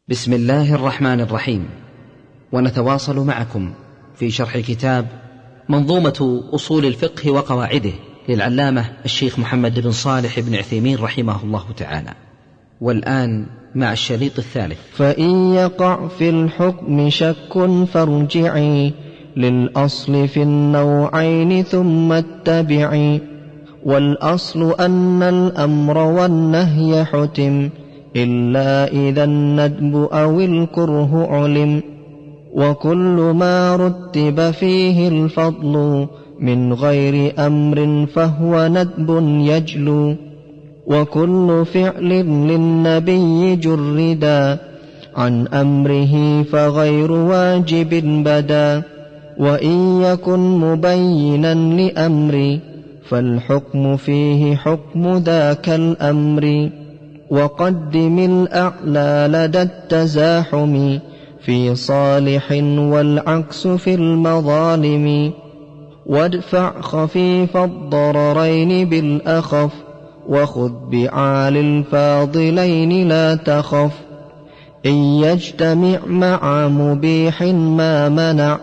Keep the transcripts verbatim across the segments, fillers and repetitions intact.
بسم الله الرحمن الرحيم. ونتواصل معكم في شرح كتاب منظومة أصول الفقه وقواعده للعلامة الشيخ محمد بن صالح بن عثيمين رحمه الله تعالى، والآن مع الشريط الثالث. فإن يقع في الحكم شك فارجعي للأصل في النوعين ثم اتبعي. والأصل أن الأمر والنهي حتم إلا إذا الندب أو الكره علم. وكل ما رتب فيه الفضل من غير أمر فهو ندب يجلو. وكل فعل للنبي جردا عن أمره فغير واجب بدا. وإن يكن مبينا لأمر فالحكم فيه حكم ذاك الأمر. وقدم الأعلى لدى التزاحم في صالح والعكس في المظالم. وادفع خفيف الضررين بالأخف وخذ بعال الفاضلين لا تخف. إن يجتمع مع مبيح ما منع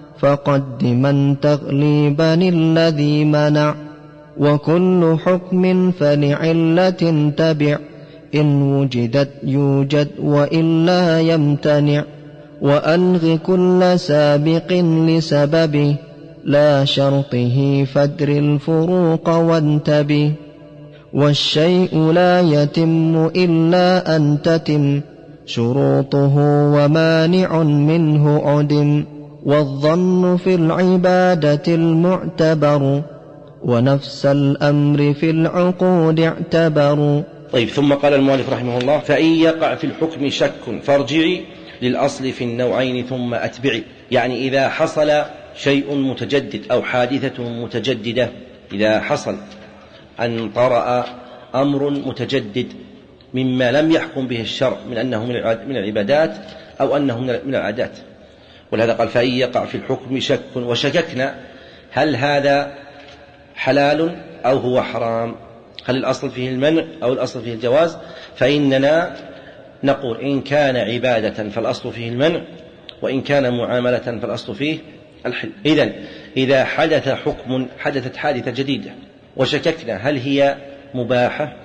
فقدما تغليبا الذي منع. وكل حكم فلعلة تبع إن وجدت يوجد وإلا يمتنع. وألغ كل سابق لسببه لا شرطه فادر الفروق وانتبه. والشيء لا يتم إلا أن تتم شروطه ومانع منه عدم. والظن في العبادة المعتبر ونفس الأمر في العقود اعتبر. طيب، ثم قال المؤلف رحمه الله: فإن يقع في الحكم شك فارجعي للأصل في النوعين ثم أتبعي. يعني إذا حصل شيء متجدد أو حادثة متجددة، إذا حصل أن طرأ أمر متجدد مما لم يحكم به الشرع من أنه من العبادات أو أنه من العادات، ولهذا قال: فإن يقع في الحكم شك، وشككنا هل هذا حلال أو هو حرام، هل الأصل فيه المنع أو الأصل فيه الجواز، فإننا نقول إن كان عبادة فالأصل فيه المنع، وإن كان معاملة فالأصل فيه الحل. إذن إذا حدث حكم، حدثت حادثة جديدة وشككنا هل هي مباحة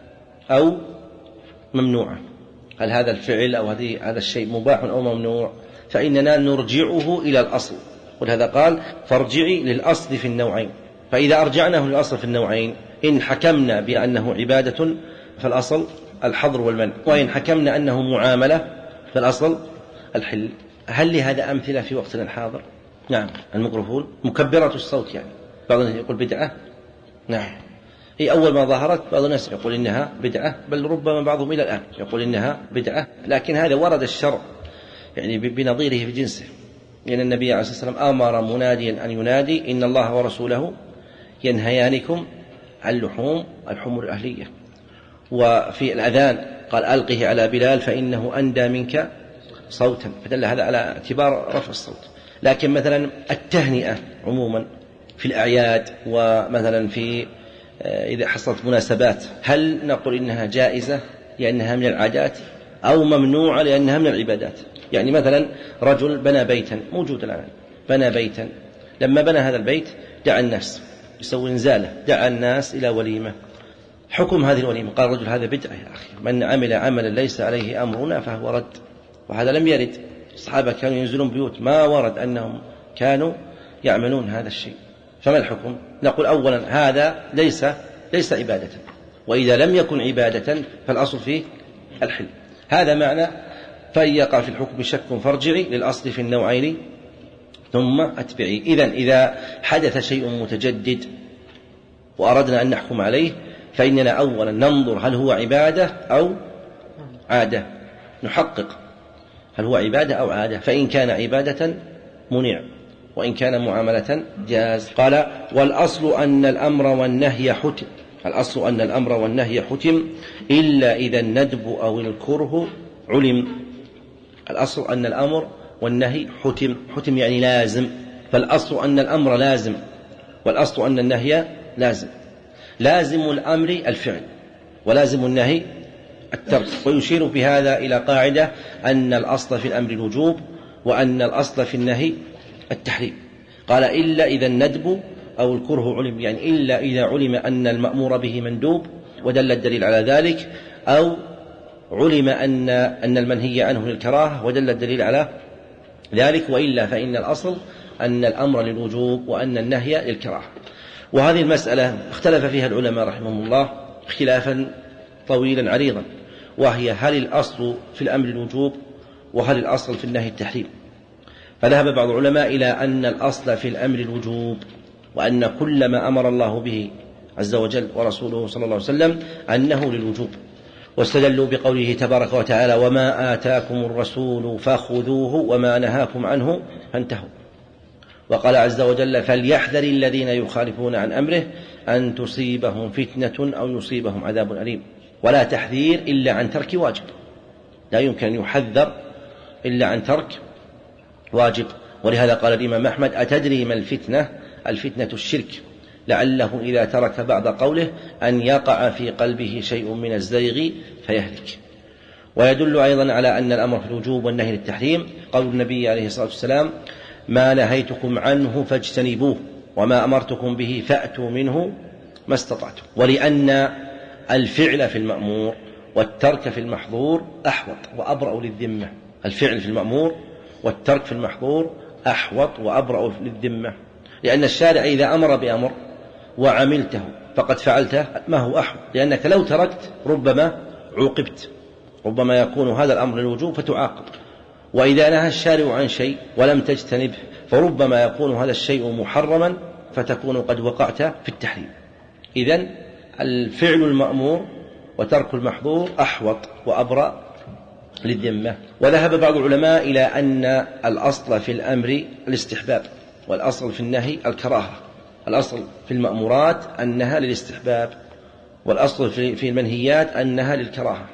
أو ممنوعة، هل هذا الفعل أو هذا الشيء مباح أو ممنوع، فإننا نرجعه إلى الأصل. ولهذا قال: فارجعي للأصل في النوعين. فإذا أرجعناه للأصل في النوعين، إن حكمنا بأنه عبادة فالأصل الحظر والمنع، وإن حكمنا أنه معاملة فالأصل الحل. هل لهذا أمثلة في وقتنا الحاضر؟ نعم، الميكروفون، مكبرات الصوت، يعني بعض الناس يقول بدعة. نعم، هي أول ما ظهرت بعض الناس يقول إنها بدعة، بل ربما بعضهم إلى الآن يقول إنها بدعة، لكن هذا ورد الشرع يعني بنظيره في جنسه، لأن النبي عليه الصلاة والسلام أمر مناديا أن ينادي: إن الله ورسوله ينهيانكم عن لحوم الحمر الأهلية. وفي الأذان قال: ألقه على بلال فإنه أندى منك صوتا، فدل هذا على اعتبار رفع الصوت. لكن مثلا التهنئة عموما في الأعياد، ومثلا في إذا حصلت مناسبات، هل نقول إنها جائزة لأنها من العادات أو ممنوعة لأنها من العبادات؟ يعني مثلا رجل بنى بيتا، موجود الآن، بنى بيتا، لما بنى هذا البيت دعا الناس، يسوي نزالة، دعا الناس إلى وليمة. حكم هذه الوليمة، قال الرجل: هذا بدعة يا أخي، من عمل عملا ليس عليه أمرنا فهو رد. وهذا لم يرد، الصحابة كانوا ينزلون بيوت، ما ورد أنهم كانوا يعملون هذا الشيء. فما الحكم؟ نقول أولا هذا ليس ليس عبادة، وإذا لم يكن عبادة فالأصل فيه الحل. هذا معنى فإن يقع في الحكم شك فارجعي للأصل في النوعين ثم أتبعي. إذن إذا حدث شيء متجدد وأردنا أن نحكم عليه، فإننا أولا ننظر هل هو عبادة أو عادة، نحقق هل هو عبادة أو عادة، فإن كان عبادة منع، وإن كان معاملة جاز. قال: والأصل أن الأمر والنهي حتم، الأصل أن الأمر والنهي حتم إلا إذا الندب أو الكره علم. الأصل أن الأمر والنهي حتم، حتم يعني لازم، فالأصل أن الأمر لازم، والأصل أن النهي لازم. لازم الأمر الفعل، ولازم النهي الترك. ويشير في هذا إلى قاعدة أن الأصل في الأمر الوجوب وأن الأصل في النهي التحريم. قال إلا إذا الندب أو الكره علم، يعني إلا إذا علم أن المأمور به مندوب ودل الدليل على ذلك، أو علم أن أن المنهي عنه للكراهة ودل الدليل على ذلك، وإلا فإن الأصل أن الأمر للوجوب وأن النهي للكراهة. وهذه المسألة اختلف فيها العلماء رحمهم الله اختلافا طويلا عريضا، وهي هل الأصل في الأمر الوجوب وهل الأصل في النهي التحريم. فذهب بعض العلماء إلى أن الأصل في الأمر الوجوب، وأن كل ما أمر الله به عز وجل ورسوله صلى الله عليه وسلم أنه للوجوب، واستدلوا بقوله تبارك وتعالى وما آتاكم الرسول فخذوه وما نهاكم عنه فانتهوا. وقال عز وجل فليحذر الذين يخالفون عن أمره أن تصيبهم فتنة أو يصيبهم عذاب أليم. ولا تحذير إلا عن ترك واجب، لا يمكن أن يحذر إلا عن ترك واجب. ولهذا قال الإمام أحمد أتدري ما الفتنة؟ الفتنة الشرك، لعله إذا ترك بعض قوله أن يقع في قلبه شيء من الزيغ فيهلك. ويدل أيضا على أن الأمر في الوجوب والنهي للتحريم قول النبي عليه الصلاة والسلام ما نهيتكم عنه فاجتنبوه وما أمرتكم به فأتوا منه ما استطعتم. ولأن الفعل في المأمور والترك في المحظور أحوط وأبرأ للذمة. الفعل في المأمور والترك في المحظور أحوط وأبرأ للذمة، لأن الشارع إذا أمر بأمر وعملته فقد فعلته ما هو أحوط، لأنك لو تركت ربما عوقبت، ربما يكون هذا الأمر للوجوب فتعاقب. وإذا نهى الشارع عن شيء ولم تجتنبه فربما يكون هذا الشيء محرما فتكون قد وقعت في التحريم. إذن الفعل المأمور وترك المحظور أحوط وأبرأ للذمة. وذهب بعض العلماء إلى أن الأصل في الأمر الاستحباب والأصل في النهي الكراهة. الأصل في المأمورات أنها للاستحباب، والأصل في المنهيات أنها للكراهة.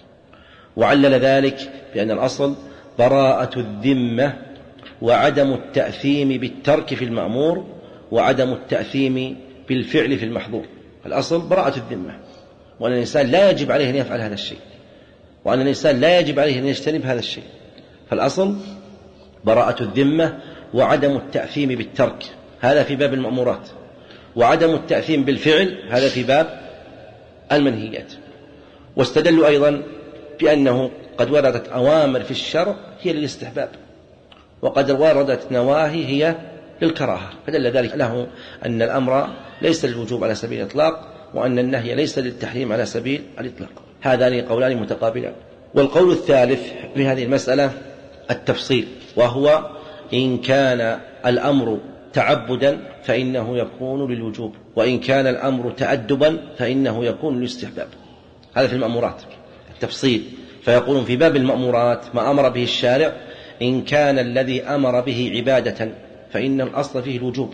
وعلل ذلك بأن الأصل براءة الذمة وعدم التأثيم بالترك في المأمور وعدم التأثيم بالفعل في المحظور. الأصل براءة الذمة، وأن الإنسان لا يجب عليه أن يفعل هذا الشيء، وأن الإنسان لا يجب عليه أن يجتنب هذا الشيء. فالأصل براءة الذمة وعدم التأثيم بالترك، هذا في باب المأمورات، وعدم التأثيم بالفعل هذا في باب المنهيات. واستدلوا أيضا بأنه قد وردت أوامر في الشرع هي للاستحباب، وقد وردت نواهي هي للكراهة، فدل ذلك له أن الأمر ليس للوجوب على سبيل الإطلاق، وأن النهي ليس للتحريم على سبيل الإطلاق. هذان قولان متقابلان. والقول الثالث في هذه المسألة التفصيل، وهو إن كان الأمر تعبدا فإنه يكون للوجوب، وإن كان الأمر تأدبا فإنه يكون للاستحباب. هذا في المأمورات التفصيل. فيقولون في باب المأمورات ما أمر به الشارع إن كان الذي أمر به عبادة فإن الأصل فيه الوجوب،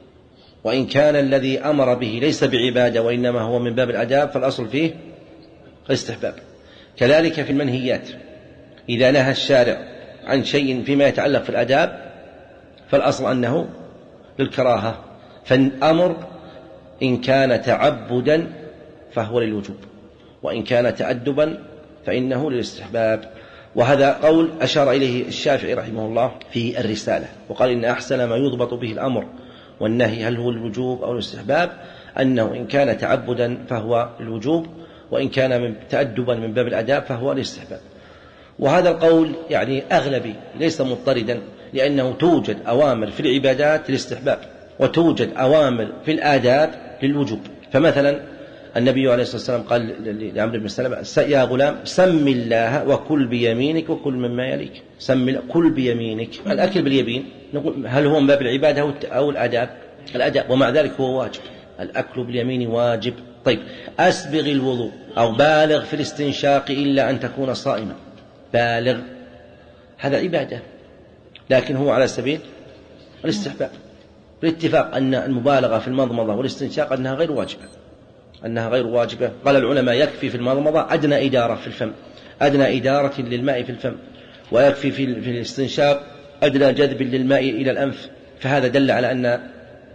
وإن كان الذي أمر به ليس بعبادة وإنما هو من باب الآداب فالأصل فيه الاستحباب. كذلك في المنهيات إذا نهى الشارع عن شيء فيما يتعلق في الآداب فالأصل أنه للكراهة. فالأمر إن كان تعبدا فهو للوجوب، وإن كان تأدبا فإنه للاستحباب. وهذا قول أشار إليه الشافعي رحمه الله في الرسالة، وقال إن أحسن ما يضبط به الأمر والنهي هل هو الوجوب أو الاستحباب أنه إن كان تعبدا فهو الوجوب، وإن كان من تأدبا من باب الآداب فهو الاستحباب. وهذا القول يعني أغلبي ليس مضطردا، لأنه توجد أوامر في العبادات للاستحباب وتوجد أوامر في الآداب للوجوب. فمثلا النبي عليه الصلاة والسلام قال لعمرو بن سلمة يا غلام سم الله وكل بيمينك وكل مما يليك. سم كل بيمينك، الأكل باليمين نقول هل هو من باب العبادة أو الآداب؟ الآداب، ومع ذلك هو واجب، الأكل باليمين واجب. طيب أسبغ الوضوء أو بالغ في الاستنشاق إلا أن تكون صائما، بالغ هذا عبادة لكن هو على سبيل الاستحباب، بالاتفاق أن المبالغة في المضمضة والاستنشاق أنها غير واجبة، أنها غير واجبة. قال العلماء يكفي في المضمضة أدنى إدارة في الفم، أدنى إدارة للماء في الفم، ويكفي في الاستنشاق أدنى جذب للماء إلى الأنف. فهذا دل على أن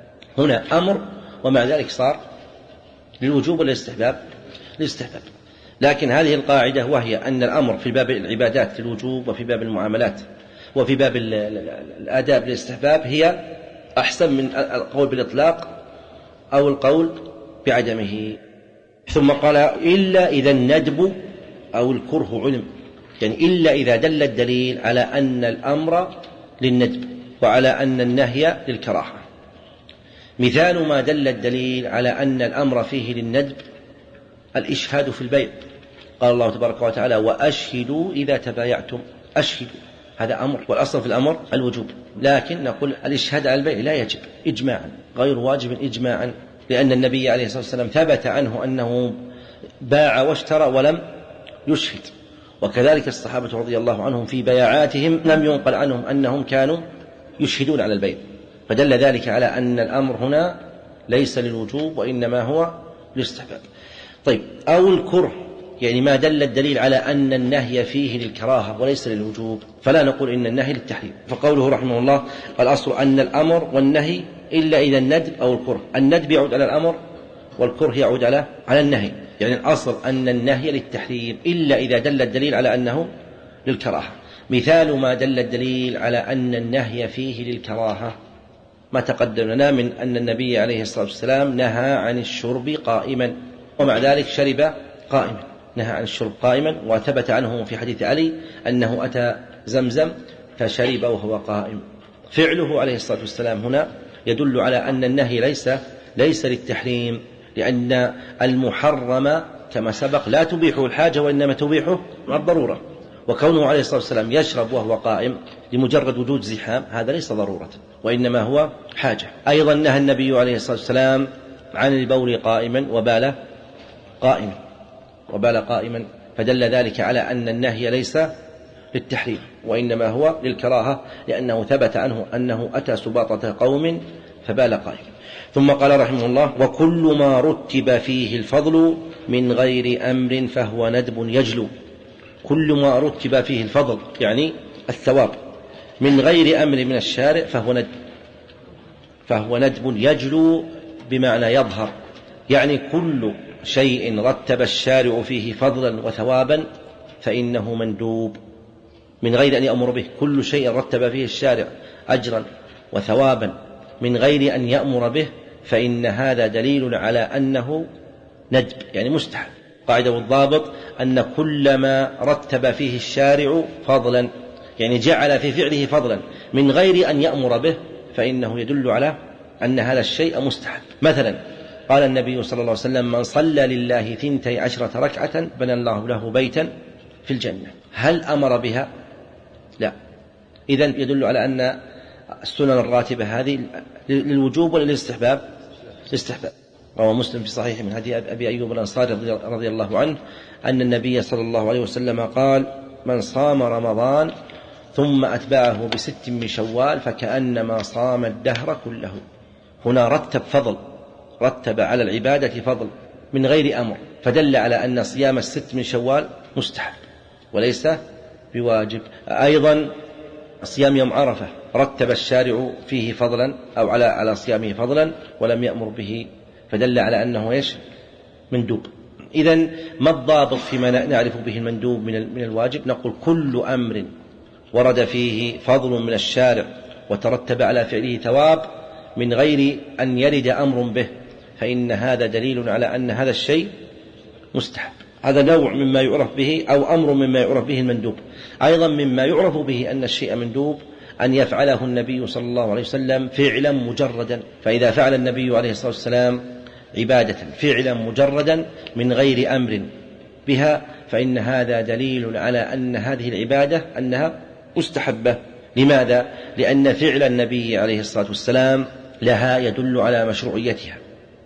هنا أمر ومع ذلك صار للوجوب والاستحباب، الاستحباب. لكن هذه القاعدة وهي أن الأمر في باب العبادات للوجوب وفي باب المعاملات وفي باب الآداب للاستحباب هي أحسن من القول بالإطلاق أو القول بعدمه. ثم قال إلا إذا الندب أو الكره علم، يعني إلا إذا دل الدليل على أن الأمر للندب وعلى أن النهي للكراهة. مثال ما دل الدليل على أن الأمر فيه للندب الإشهاد في البيع، قال الله تبارك وتعالى وأشهدوا إذا تبايعتم، أشهدوا هذا أمر، والأصل في الأمر الوجوب، لكن نقول الإشهاد على البيع لا يجب إجماعا، غير واجب إجماعا، لأن النبي عليه الصلاة والسلام ثبت عنه أنه باع واشترى ولم يشهد، وكذلك الصحابة رضي الله عنهم في بيعاتهم لم ينقل عنهم أنهم كانوا يشهدون على البيع، فدل ذلك على أن الأمر هنا ليس للوجوب وإنما هو للاستحباب. طيب، أو الكره، يعني ما دل الدليل على أن النهي فيه للكراهة وليس للوجوب، فلا نقول إن النهي للتحريم. فقوله رحمه الله الأصل أن الأمر والنهي إلا إذا الندب أو الكره، الندب يعود على الأمر والكره يعود على على النهي، يعني الأصل أن النهي للتحريم إلا إذا دل الدليل على أنه للكراهة. مثال ما دل الدليل على أن النهي فيه للكراهة ما تقدم لنا من أن النبي عليه الصلاة والسلام نهى عن الشرب قائما، ومع ذلك شرب قائما، نهى عن الشرب قائما، وثبت عنه في حديث علي أنه أتى زمزم فشرب وهو قائم. فعله عليه الصلاة والسلام هنا يدل على أن النهي ليس ليس للتحريم، لأن المحرم كما سبق لا تبيحه الحاجة وإنما تبيحه الضرورة، وكونه عليه الصلاة والسلام يشرب وهو قائم لمجرد وجود زحام هذا ليس ضرورة وإنما هو حاجة. أيضا نهى النبي عليه الصلاة والسلام عن البول قائما وبال قائما وبال قائما، فدل ذلك على أن النهي ليس للتحريم وإنما هو للكراهة، لأنه ثبت عنه أنه أتى سباطة قوم فبال قائما. ثم قال رحمه الله وكل ما رتب فيه الفضل من غير أمر فهو ندب يجلو. كل ما رتب فيه الفضل يعني الثواب من غير أمر من الشارع فهو ندب فهو ندب يجلو بمعنى يظهر، يعني كل شيء رتب الشارع فيه فضلا وثوابا فإنه مندوب من غير أن يأمر به. كل شيء رتب فيه الشارع أجرا وثوابا من غير أن يأمر به فإن هذا دليل على أنه ندب يعني مستحب. قاعدة الضابط أن كل ما رتب فيه الشارع فضلا يعني جعل في فعله فضلا من غير أن يأمر به فإنه يدل على أن هذا الشيء مستحب. مثلا قال النبي صلى الله عليه وسلم من صلى لله ثنتي عشرة ركعة بنى الله له بيتا في الجنة. هل أمر بها؟ لا. إذن يدل على أن السنن الراتبة هذه للوجوب ولا للاستحباب؟ للاستحباب. روى مسلم في صحيح من حديث أبي أيوب الأنصاري رضي الله عنه أن النبي صلى الله عليه وسلم قال من صام رمضان ثم أتبعه بست من شوال فكأنما صام الدهر كله. هنا رتب فضل، رتب على العبادة فضل من غير أمر، فدل على أن صيام الست من شوال مستحب وليس بواجب. أيضا صيام يوم عرفة رتب الشارع فيه فضلا أو على على صيامه فضلا ولم يأمر به، فدل على أنه إيش؟ مندوب. إذن ما الضابط فيما نعرف به المندوب من من الواجب؟ نقول كل أمر ورد فيه فضل من الشارع وترتب على فعله ثواب من غير أن يرد أمر به فإن هذا دليل على أن هذا الشيء مستحب. هذا نوع مما يعرف به أو أمر مما يعرف به المندوب. أيضا مما يعرف به أن الشيء مندوب أن يفعله النبي صلى الله عليه وسلم فعلا مجردا، فإذا فعل النبي عليه الصلاة والسلام عبادة فعلا مجردا من غير أمر بها فإن هذا دليل على أن هذه العبادة أنها مستحبة. لماذا؟ لأن فعل النبي عليه الصلاة والسلام لها يدل على مشروعيتها،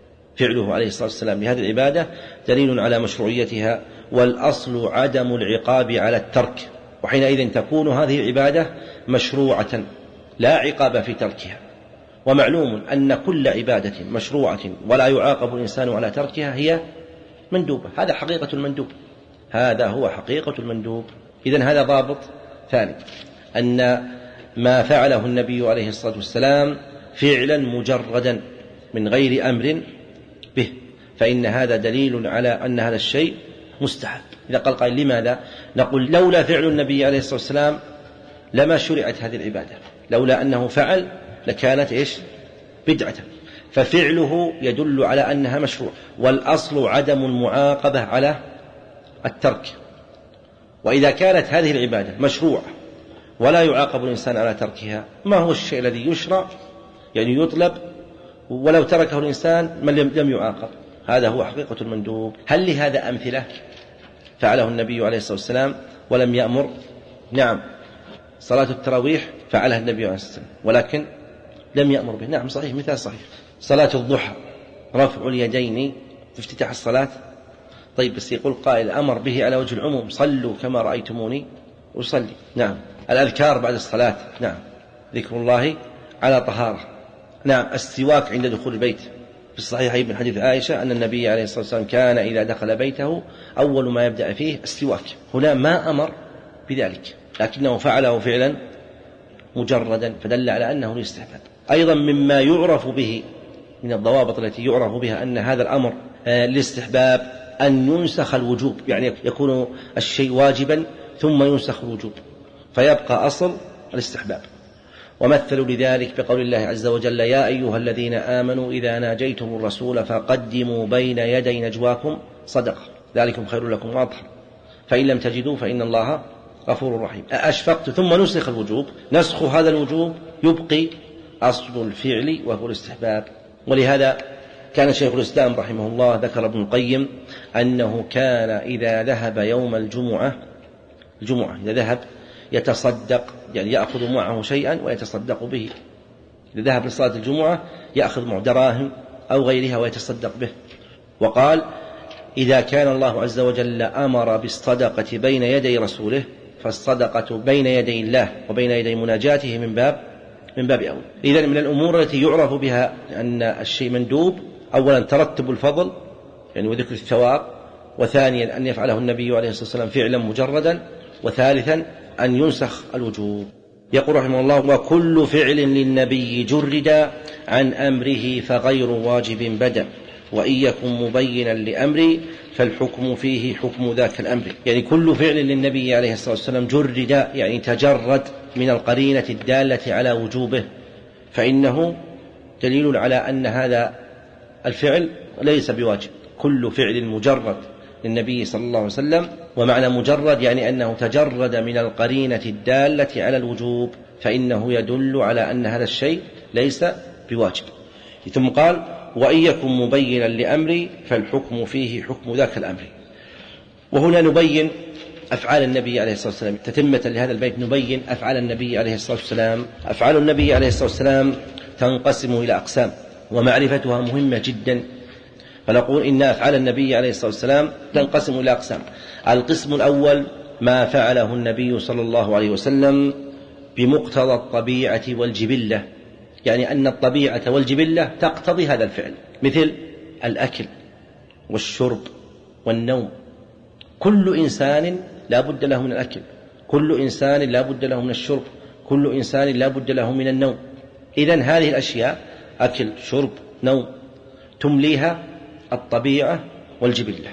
فعله عليه الصلاة والسلام لهذه العبادة دليل على مشروعيتها، والأصل عدم العقاب على الترك، وحينئذ تكون هذه العبادة مشروعة لا عقاب في تركها. ومعلوم أن كل عبادة مشروعة ولا يعاقب الإنسان على تركها هي مندوبة. هذا حقيقة المندوب، هذا هو حقيقة المندوب. إذن هذا ضابط ثاني، أن ما فعله النبي عليه الصلاة والسلام فعلا مجردا من غير أمر به فإن هذا دليل على أن هذا الشيء مستحب. إذا قال قائل لماذا؟ نقول لولا فعل النبي عليه الصلاة والسلام لما شرعت هذه العبادة، لولا أنه فعل لكانت إيش؟ بدعة، ففعله يدل على أنها مشروع، والأصل عدم المعاقبة على الترك. وإذا كانت هذه العبادة مشروعة ولا يعاقب الإنسان على تركها، ما هو الشيء الذي يشرع يعني يطلب ولو تركه الإنسان من لم يعاقب؟ هذا هو حقيقة المندوب. هل لهذا أمثلة فعله النبي عليه الصلاة والسلام ولم يأمر؟ نعم، صلاة التراويح فعلها النبي عليه الصلاة والسلام ولكن لم يأمر به. نعم صحيح، مثال صحيح. صلاة الضحى رفع اليدين في افتتاح الصلاة، طيب بس يقول قائل أمر به على وجه العموم، صلوا كما رأيتموني أصلي. نعم. الأذكار بعد الصلاة، نعم، ذكر الله على طهارة. نعم. السواك عند دخول البيت، في الصحيحين من حديث عائشة أن النبي عليه الصلاة والسلام كان إذا دخل بيته أول ما يبدأ فيه السواك. هنا ما أمر بذلك لكنه فعله فعلا مجردا، فدل على أنه الاستحباب. أيضا مما يعرف به من الضوابط التي يعرف بها أن هذا الأمر للاستحباب أن ينسخ الوجوب، يعني يكون الشيء واجبا ثم ينسخ الوجوب فيبقى أصل الاستحباب. ومثلوا لذلك بقول الله عز وجل: يا أيها الذين آمنوا إذا ناجيتم الرسول فقدموا بين يدي نجواكم صدقة ذلكم خير لكم وأطهر فإن لم تجدوا فإن الله غفور رحيم. أشفقت ثم نسخ الوجوب، نسخ هذا الوجوب يبقي أصل الفعل وهو الاستحباب. ولهذا كان شيخ الإسلام رحمه الله ذكر ابن القيم أنه كان إذا ذهب يوم الجمعة الجمعة إذا ذهب يتصدق، يعني يأخذ معه شيئا ويتصدق به. إذا ذهب لصلاة الجمعة يأخذ معه دراهم أو غيرها ويتصدق به. وقال: إذا كان الله عز وجل أمر بالصدقة بين يدي رسوله فالصدقة بين يدي الله وبين يدي مناجاته من باب من باب أول. إذن من الأمور التي يعرف بها أن الشيء مندوب: أولا ترتب الفضل يعني وذكر الثواب، وثانيا أن يفعله النبي عليه الصلاة والسلام فعلا مجردا، وثالثا أن ينسخ الوجوب. يقول رحمه الله: وكل فعل للنبي جرد عن أمره فغير واجب بدا وإن يكن مبينا لأمري فالحكم فيه حكم ذاك الأمر. يعني كل فعل للنبي عليه الصلاة والسلام جرد يعني تجرد من القرينة الدالة على وجوبه، فإنه دليل على أن هذا الفعل ليس بواجب. كل فعل مجرد للنبي صلى الله عليه وسلم، ومعنى مجرد يعني أنه تجرد من القرينة الدالة على الوجوب، فإنه يدل على أن هذا الشيء ليس بواجب. ثم قال: وإن يكن مبينا لأمري فالحكم فيه حكم ذاك الأمر. وهنا نبين أفعال النبي عليه الصلاة والسلام تتمة لهذا البيت، نبين أفعال النبي عليه الصلاة والسلام. أفعال النبي عليه الصلاة والسلام تنقسم إلى أقسام ومعرفتها مهمة جدا، فنقول إن أفعال النبي عليه الصلاة والسلام تنقسم إلى أقسام. القسم الأول ما فعله النبي صلى الله عليه وسلم بمقتضى الطبيعة والجبلة، يعني أن الطبيعة والجبلة تقتضي هذا الفعل، مثل الأكل والشرب والنوم. كل إنسان لا بد له من الأكل، كل إنسان لا بد له من الشرب، كل إنسان لا بد له من النوم. إذن هذه الأشياء أكل شرب نوم تمليها الطبيعة والجبلة،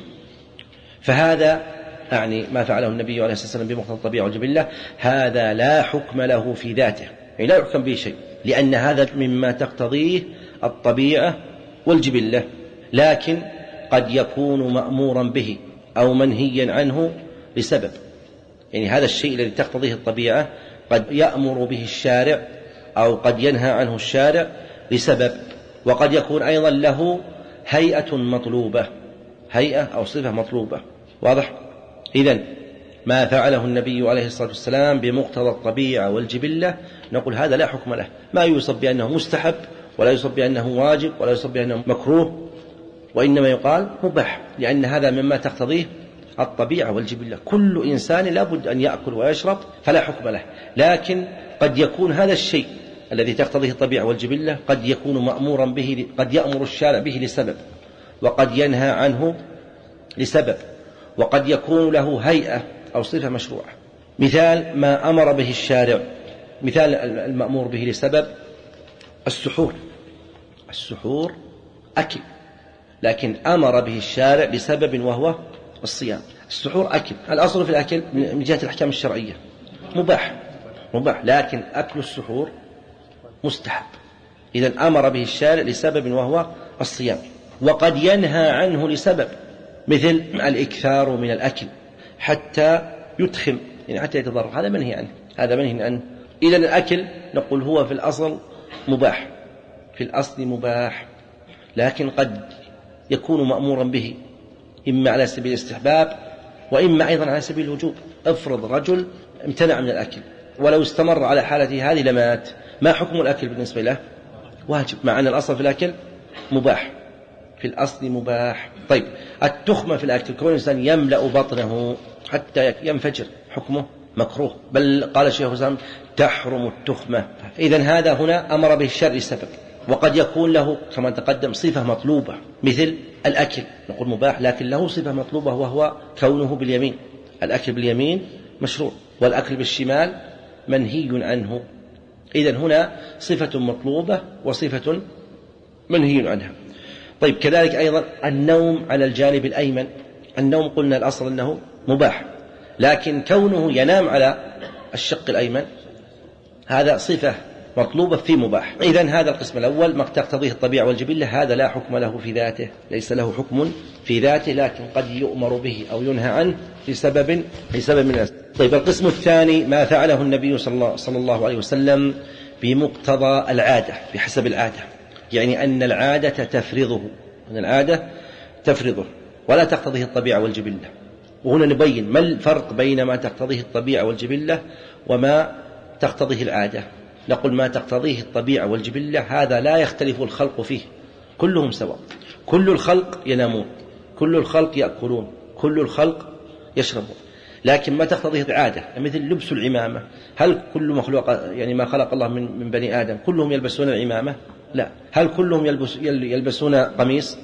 فهذا يعني ما فعله النبي عليه الصلاة والسلام بمقتضى الطبيعة والجبلة هذا لا حكم له في ذاته، يعني لا يحكم به شيء، لأن هذا مما تقتضيه الطبيعة والجبلة، لكن قد يكون مأمورا به أو منهيا عنه لسبب. يعني هذا الشيء الذي تقتضيه الطبيعة قد يأمر به الشارع أو قد ينهى عنه الشارع لسبب، وقد يكون أيضا له هيئة مطلوبة، هيئة أو صفة مطلوبة. واضح؟ إذن ما فعله النبي عليه الصلاة والسلام بمقتضى الطبيعة والجبلة نقول هذا لا حكم له، ما يوصف بأنه مستحب ولا يوصف بأنه واجب ولا يوصف بأنه مكروه، وإنما يقال مباح، لأن هذا مما تقتضيه الطبيعة والجبلة. كل إنسان لا بد أن يأكل ويشرب فلا حكم له، لكن قد يكون هذا الشيء الذي تقتضيه الطبيعة والجبلة قد يكون مأمورا به، قد يأمر الشارع به لسبب، وقد ينهى عنه لسبب، وقد يكون له هيئة أو صفة مشروعة. مثال ما أمر به الشارع، مثال المأمور به لسبب السحور. السحور أكل، لكن أمر به الشارع لسبب وهو الصيام. السحور أكل، الأصل في الأكل من جهة الأحكام الشرعية مباح مباح لكن أكل السحور مستحب، إذن أمر به الشارع لسبب وهو الصيام، وقد ينهى عنه لسبب مثل الإكثار من الأكل حتى يدخل يعني حتى يتضرر، هذا منهي عنه هذا منهي عنه. إذن الأكل نقول هو في الأصل مباح، في الأصل مباح، لكن قد يكون مأمورا به إما على سبيل الاستحباب وإما أيضا على سبيل الوجوب. افرض رجل امتنع من الأكل ولو استمر على حالته هذه لمات، ما حكم الأكل بالنسبة له؟ واجب، مع أن الأصل في الأكل مباح، في الأصل مباح. طيب التخمة في الأكل، كون الإنسان يملأ بطنه حتى ينفجر، حكمه مكروه، بل قال الشيخ الإسلام تحرم التخمة. إذن هذا هنا أمر به الشرع لسبب، وقد يكون له كما تقدم صفة مطلوبة مثل الأكل، نقول مباح لكن له صفة مطلوبة وهو كونه باليمين، الأكل باليمين مشروع والأكل بالشمال منهي عنه. إذن هنا صفة مطلوبة وصفة منهي عنها. طيب كذلك أيضا النوم على الجانب الأيمن، النوم قلنا الأصل أنه مباح، لكن كونه ينام على الشق الأيمن هذا صفة مطلوبة في مباح. إذن هذا القسم الأول ما تقتضيه الطبيعة والجبلة، هذا لا حكم له في ذاته، ليس له حكم في ذاته، لكن قد يؤمر به أو ينهى عنه لسبب لسبب من الأسباب. طيب القسم الثاني ما فعله النبي صلى الله, صلى الله عليه وسلم بمقتضى العادة، بحسب العادة، يعني أن العادة تفرضه، أن العادة تفرضه ولا تقتضيه الطبيعة والجبلة. وهنا نبين ما الفرق بين ما تقتضيه الطبيعة والجبلة وما تقتضيه العادة. نقول ما تقتضيه الطبيعة والجبلة هذا لا يختلف الخلق فيه، كلهم سواء، كل الخلق ينامون، كل الخلق يأكلون، كل الخلق يشربون. لكن ما تقتضيه العادة مثل لبس العمامة، هل كل مخلوق يعني ما خلق الله من, من بني آدم كلهم يلبسون العمامة؟ لا. هل كلهم يلبس يلبسون قميص؟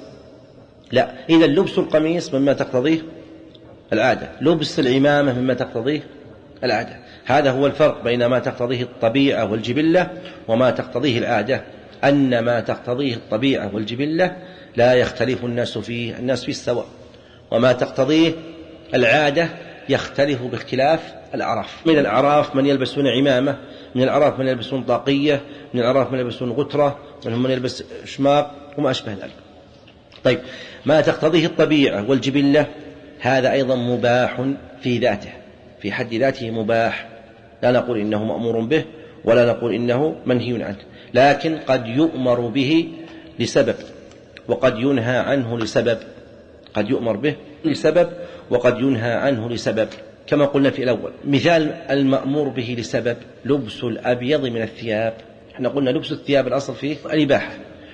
لا. إذا لبس القميص مما تقتضيه العادة، لبس العمامة مما تقتضيه العادة. هذا هو الفرق بين ما تقتضيه الطبيعة والجبلة وما تقتضيه العادة، أن ما تقتضيه الطبيعة والجبلة لا يختلف الناس فيه، الناس فيه السواء، وما تقتضيه العادة يختلف باختلاف الأعراف. من الأعراف من يلبسون عمامة، من الأعراف من يلبسون طاقية، من الأعراف من يلبسون غترة، منهم من يلبس شماغ وما أشبه ذلك. طيب ما تقتضيه الطبيعة والجبلة هذا أيضا مباح في ذاته، في حد ذاته مباح، لا نقول إنه مأمور به ولا نقول إنه منهي عنه، لكن قد يؤمر به لسبب وقد ينهى عنه لسبب، قد يؤمر به لسبب وقد ينهى عنه لسبب. كما قلنا في الأول مثال المأمور به لسبب لبس الأبيض من الثياب، احنا قلنا لبس الثياب الأصل فيه الإباحة،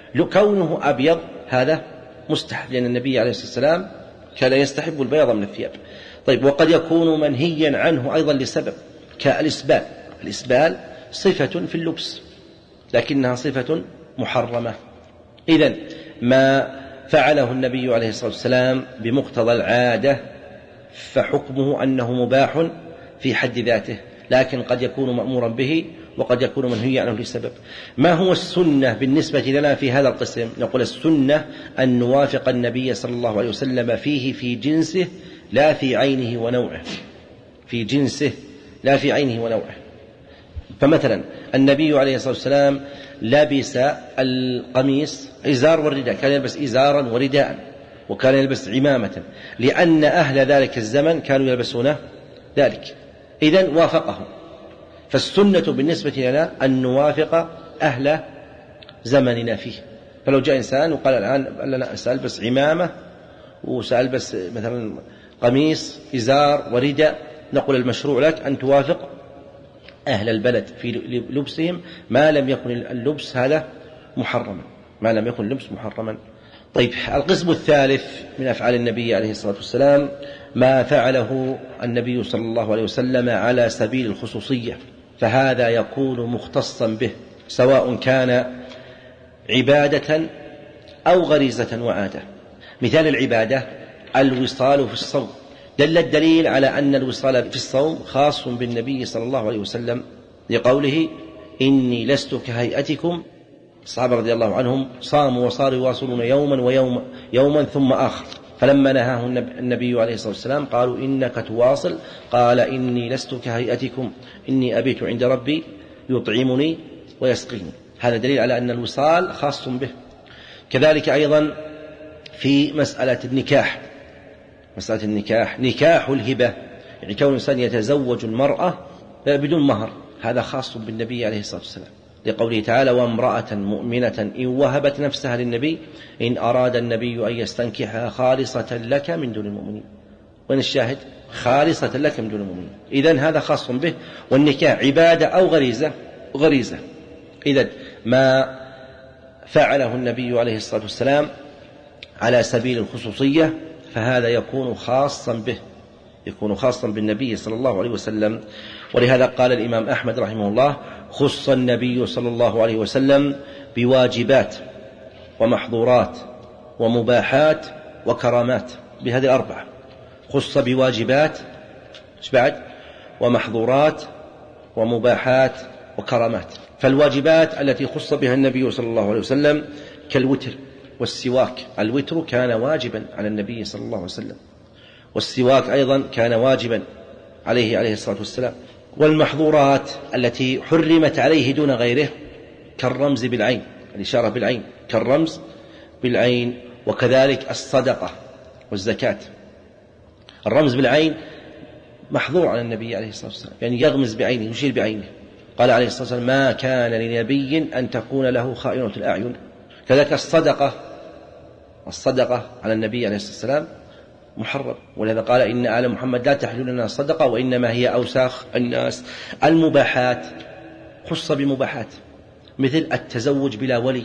كونه أبيض هذا مستحب لأن النبي عليه الصلاة والسلام كان يستحب البياض من الثياب. طيب وقد يكون منهيا عنه أيضا لسبب كالإسبال، الإسبال صفة في اللبس لكنها صفة محرمة. إذن ما فعله النبي عليه الصلاة والسلام بمقتضى العادة فحكمه أنه مباح في حد ذاته، لكن قد يكون مأمورا به وقد يكون منهيا عنه لسبب. ما هو السنة بالنسبة لنا في هذا القسم؟ نقول السنة أن نوافق النبي صلى الله عليه وسلم فيه في جنسه لا في عينه ونوعه، في جنسه لا في عينه ونوعه. فمثلا النبي عليه الصلاة والسلام لبس القميص إزار والرداء، كان يلبس إزارا ورداء وكان يلبس عمامة لأن أهل ذلك الزمن كانوا يلبسون ذلك، إذن وافقهم. فالسنة بالنسبة لنا أن نوافق أهل زمننا فيه. فلو جاء إنسان وقال الآن أنا سألبس عمامة وسألبس مثلا قميص إزار ورداء، نقول المشروع لك أن توافق أهل البلد في لبسهم ما لم يكن اللبس هذا محرما، ما لم يكن اللبس محرما. طيب القسم الثالث من أفعال النبي عليه الصلاة والسلام ما فعله النبي صلى الله عليه وسلم على سبيل الخصوصية، فهذا يكون مختصا به سواء كان عبادة أو غريزة وعادة. مثال العبادة الوصال في الصوم، دل الدليل على أن الوصال في الصوم خاص بالنبي صلى الله عليه وسلم لقوله إني لست كهيئتكم. الصحابة رضي الله عنهم صاموا وصاروا يواصلون يوما ويوما يوما ثم آخر، فلما نهاه النبي عليه الصلاة والسلام قالوا إنك تواصل، قال إني لست كهيئتكم إني أبيت عند ربي يطعمني ويسقيني. هذا دليل على أن الوصال خاص به. كذلك أيضا في مسألة النكاح، مسألة النكاح نكاح الهبة، يعني كون الإنسان يتزوج المرأة بدون مهر، هذا خاص بالنبي عليه الصلاة والسلام، لقوله تعالى وامرأة مؤمنة إن وهبت نفسها للنبي إن أراد النبي أن يستنكحها خالصة لك من دون المؤمنين. وين الشاهد؟ خالصة لك من دون المؤمنين. إذن هذا خاص به. والنكاح عبادة أو غريزة؟ غريزة. إذن ما فعله النبي عليه الصلاة والسلام على سبيل الخصوصية فهذا يكون خاصا به، يكون خاصا بالنبي صلى الله عليه وسلم. ولهذا قال الإمام أحمد رحمه الله خص النبي صلى الله عليه وسلم بواجبات ومحظورات ومباحات وكرامات، بهذه الأربعة. خص بواجبات بعد ومحظورات ومباحات وكرامات. فالواجبات التي خص بها النبي صلى الله عليه وسلم كالوتر والسواك. الوتر كان واجبا على النبي صلى الله عليه وسلم، والسواك أيضا كان واجبا عليه عليه الصلاة والسلام. والمحظورات التي حرمت عليه دون غيره كالرمز بالعين، الإشارة بالعين كالرمز بالعين. وكذلك الصدقة والزكاة. الرمز بالعين محظور على النبي عليه الصلاة والسلام، يعني يغمز بعينه يشير بعينه. قال عليه الصلاة والسلام ما كان لنبي أن تكون له خائنة الأعين. كذلك الصدقة، الصدقة على النبي عليه الصلاة والسلام محرم، ولهذا قال إن آل محمد لا تحل لنا الصدقة وإنما هي أوساخ الناس. المباحات خص بمباحات مثل التزوج بلا ولي،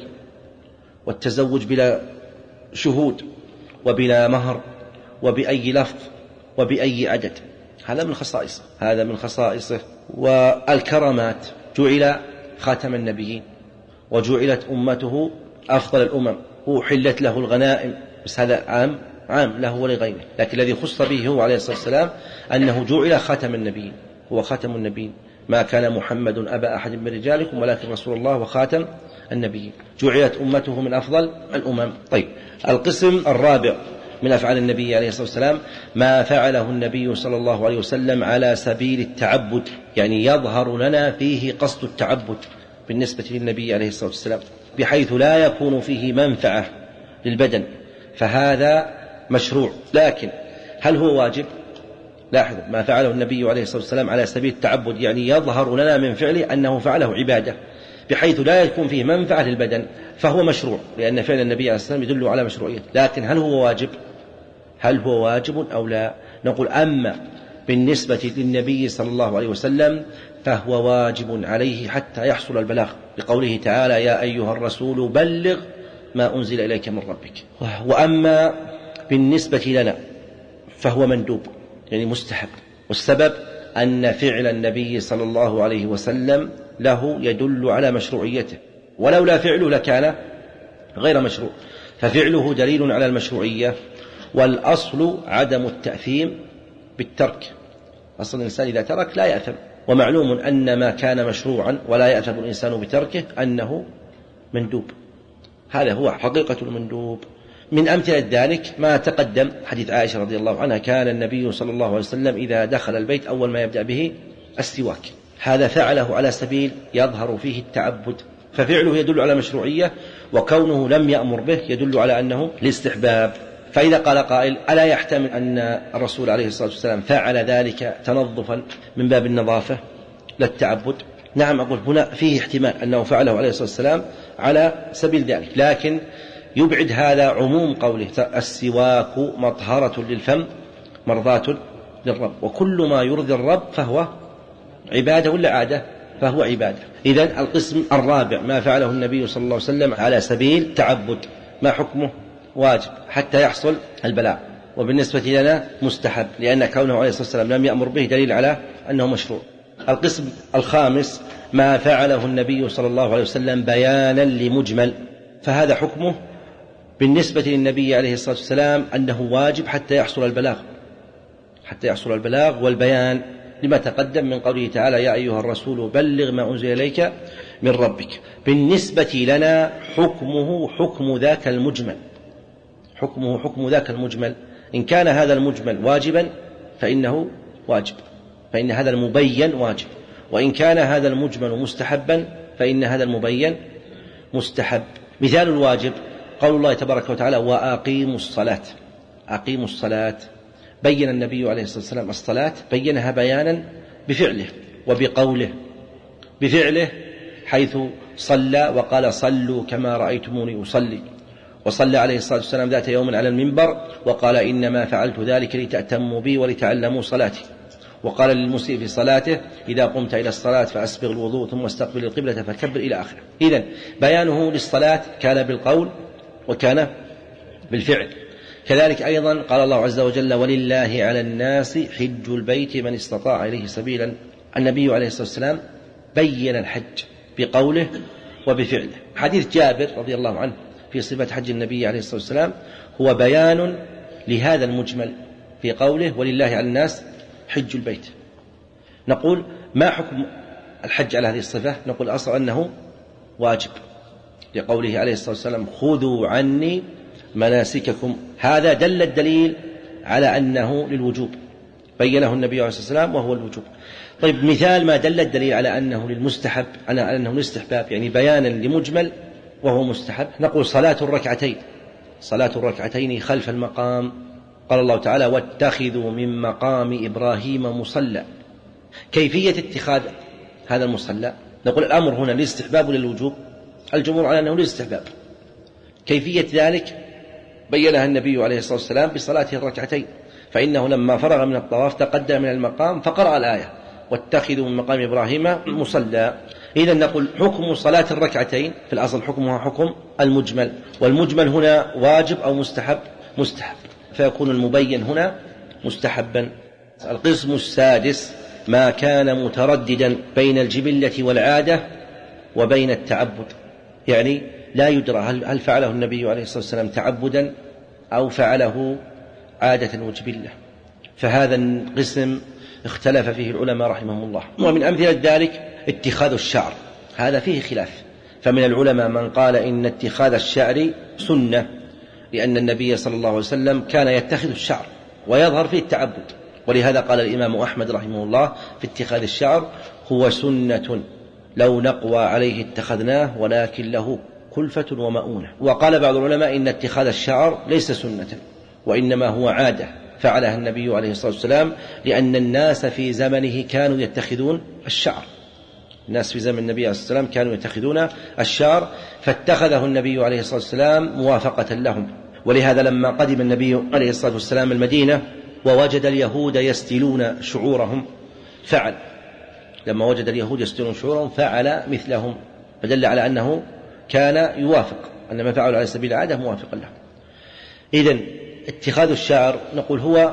والتزوج بلا شهود، وبلا مهر، وبأي لفظ، وبأي عدد. هذا من خصائصه، هذا من خصائصه. والكرامات جعل خاتم النبيين، وجعلت أمته أفضل الأمم، وحلت له الغنائم، بس هذا عام عام له ولغيره. لكن الذي خص به هو عليه الصلاة والسلام أنه جعل خاتم النبيين، هو خاتم النبيين. ما كان محمد أبا أحد من رجالكم ولكن رسول الله وخاتم النبيين. جعلت أمته من أفضل الأمم. طيب، القسم الرابع من أفعال النبي عليه الصلاة والسلام ما فعله النبي صلى الله عليه وسلم على سبيل التعبد، يعني يظهر لنا فيه قصد التعبد بالنسبة للنبي عليه الصلاة والسلام، بحيث لا يكون فيه منفعة للبدن، فهذا مشروع. لكن هل هو واجب؟ لاحظوا ما فعله النبي عليه الصلاة والسلام على سبيل التعبد، يعني يظهر لنا من فعله أنه فعله عبادة بحيث لا يكون فيه منفعة للبدن، فهو مشروع، لأن فعل النبي عليه الصلاة والسلام يدل على مشروعيته. لكن هل هو واجب؟ هل هو واجب أو لا؟ نقول أما بالنسبة للنبي صلى الله عليه وسلم فهو واجب عليه حتى يحصل البلاغ، لقوله تعالى يا أيها الرسول بلغ ما أنزل إليك من ربك. وأما بالنسبة لنا فهو مندوب، يعني مستحب. والسبب أن فعل النبي صلى الله عليه وسلم له يدل على مشروعيته، ولولا فعله لكان غير مشروع، ففعله دليل على المشروعية. والأصل عدم التأثيم بالترك، أصل الإنسان إذا ترك لا يأثم. ومعلوم أن ما كان مشروعا ولا يأثم الإنسان بتركه أنه مندوب، هذا هو حقيقة المندوب. من أمثلة ذلك ما تقدم حديث عائشة رضي الله عنها كان النبي صلى الله عليه وسلم إذا دخل البيت أول ما يبدأ به السواك، هذا فعله على سبيل يظهر فيه التعبد، ففعله يدل على مشروعية، وكونه لم يأمر به يدل على أنه الاستحباب. فإذا قال قائل ألا يحتمل أن الرسول عليه الصلاة والسلام فعل ذلك تنظفا من باب النظافة لا التعبد؟ نعم، أقول هنا فيه احتمال أنه فعله عليه الصلاة والسلام على سبيل ذلك، لكن يبعد هذا عموم قوله السواك مطهرة للفم مرضاة للرب، وكل ما يرضي الرب فهو عبادة ولا عادة؟ فهو عبادة. إذن القسم الرابع ما فعله النبي صلى الله عليه وسلم على سبيل تعبد، ما حكمه؟ واجب حتى يحصل البلاء، وبالنسبة لنا مستحب، لأن كونه عليه الصلاة والسلام لم يأمر به دليل على أنه مشروع. القسم الخامس ما فعله النبي صلى الله عليه وسلم بيانا لمجمل، فهذا حكمه بالنسبة للنبي عليه الصلاة والسلام أنه واجب حتى يحصل البلاغ، حتى يحصل البلاغ والبيان لما تقدم من قوله تعالى يا أيها الرسول بلغ ما أنزل إليك من ربك. بالنسبة لنا حكمه حكم ذاك المجمل، حكمه حكم ذاك المجمل. إن كان هذا المجمل واجبا فإنه واجب، فإن هذا المبين واجب، وإن كان هذا المجمل مستحبا فإن هذا المبين مستحب. مثال الواجب قول الله تبارك وتعالى وأقيموا الصلاة. أقيموا الصلاة، بين النبي عليه الصلاة والسلام الصلاة، بينها بيانا بفعله وبقوله. بفعله حيث صلى وقال صلوا كما رأيتموني أصلي، وصلى عليه الصلاة والسلام ذات يوم على المنبر وقال إنما فعلت ذلك لتأتموا بي ولتعلموا صلاتي، وقال للمسيء في صلاته إذا قمت إلى الصلاة فأسبغ الوضوء ثم استقبل القبلة فكبر إلى آخره. إذن بيانه للصلاة كان بالقول وكان بالفعل. كذلك أيضا قال الله عز وجل ولله على الناس حج البيت من استطاع إليه سبيلا. النبي عليه الصلاة والسلام بين الحج بقوله وبفعله. حديث جابر رضي الله عنه في صفة حج النبي عليه الصلاة والسلام هو بيان لهذا المجمل في قوله ولله على الناس حج البيت. نقول ما حكم الحج على هذه الصفة؟ نقول أصلا أنه واجب لقوله عليه الصلاة والسلام خذوا عني مناسككم. هذا دل الدليل على أنه للوجوب، بينه النبي عليه الصلاة والسلام وهو الوجوب. طيب مثال ما دل الدليل على أنه للمستحب، على أنه للاستحباب، يعني بيانا لمجمل وهو مستحب، نقول صلاة الركعتين. صلاة الركعتين خلف المقام، قال الله تعالى واتخذوا من مقام إبراهيم مصلى. كيفية اتخاذ هذا المصلى؟ نقول الأمر هنا للاستحباب وللوجوب؟ الجمهور على أنه للاستحباب. كيفية ذلك بينها النبي عليه الصلاة والسلام بصلاته الركعتين، فإنه لما فرغ من الطواف تقدم من المقام فقرأ الآية واتخذوا من مقام إبراهيم مصلى. إذن نقول حكم صلاة الركعتين في الأصل حكمها حكم المجمل، والمجمل هنا واجب أو مستحب؟ مستحب، فيكون المبين هنا مستحبا. القسم السادس ما كان مترددا بين الجبلة والعادة وبين التعبد، يعني لا يدرى هل فعله النبي عليه الصلاة والسلام تعبدا أو فعله عادة وجبلة، فهذا القسم اختلف فيه العلماء رحمهم الله. ومن أمثلة ذلك اتخاذ الشعر، هذا فيه خلاف، فمن العلماء من قال إن اتخاذ الشعر سنة، لأن النبي صلى الله عليه وسلم كان يتخذ الشعر ويظهر فيه التعبد، ولهذا قال الإمام أحمد رحمه الله في اتخاذ الشعر هو سنة لو نقوى عليه اتخذناه ولكن له كلفة ومؤونة. وقال بعض العلماء إن اتخاذ الشعر ليس سنة وإنما هو عادة فعلها النبي عليه الصلاة والسلام، لأن الناس في زمنه كانوا يتخذون الشعر، الناس في زمن النبي عليه الصلاة والسلام كانوا يتخذون الشعر، فاتخذه النبي عليه الصلاة والسلام موافقة لهم. ولهذا لما قدم النبي عليه الصلاة والسلام المدينة ووجد اليهود يستلون شعورهم فعل، لما وجد اليهود يستلون شعورهم فعل مثلهم، فدل على أنه كان يوافق، أن ما فعل على سبيل العادة موافقا له. إذن اتخاذ الشعر نقول هو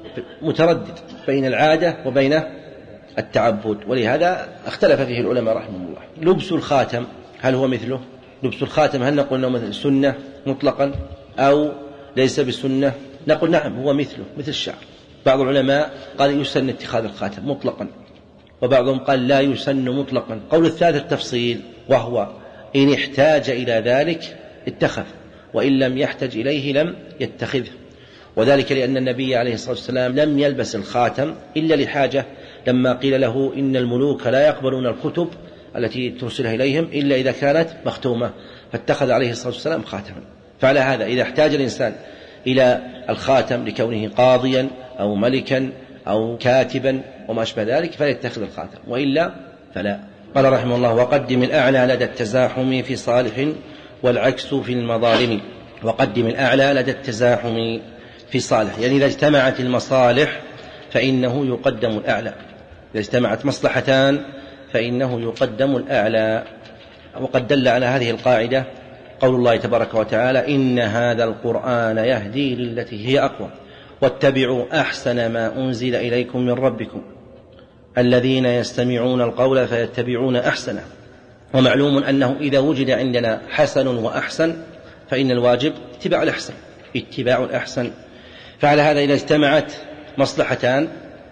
متردد بين العادة وبين التعبد، ولهذا اختلف فيه العلماء رحمهم الله. لبس الخاتم هل هو مثله؟ لبس الخاتم هل نقول أنه مثل سنة مطلقا أو ليس بسنة؟ نقول نعم هو مثله مثل الشعر. بعض العلماء قال يسن اتخاذ الخاتم مطلقا، وبعضهم قال لا يسن مطلقا. قول الثالث التفصيل، وهو إن احتاج إلى ذلك اتخذ، وإن لم يحتج إليه لم يتخذه، وذلك لأن النبي عليه الصلاة والسلام لم يلبس الخاتم إلا لحاجة، لما قيل له إن الملوك لا يقبلون الكتب التي ترسلها إليهم إلا إذا كانت مختومة، فاتخذ عليه الصلاة والسلام خاتما. فعلى هذا إذا احتاج الإنسان إلى الخاتم لكونه قاضيا أو ملكا أو كاتبا وما أشبه ذلك فليتخذ الخاتم، وإلا فلا. قال رحمه الله وقدم الأعلى لدى التزاحم في صالح والعكس في المظالم. وقدم الأعلى لدى التزاحم في صالح، يعني إذا اجتمعت المصالح فإنه يقدم الأعلى، إذا اجتمعت مصلحتان فإنه يقدم الأعلى. وقد دل على هذه القاعدة قول الله تبارك وتعالى إن هذا القرآن يهدي للتي هي أقوى واتبعوا أحسن ما أنزل إليكم من ربكم الذين يستمعون القول فيتبعون أحسنه. ومعلوم أنه إذا وجد عندنا حسن وأحسن فإن الواجب اتباع الأحسن، اتباع الأحسن. فعلى هذا إذا اجتمعت مصلحتان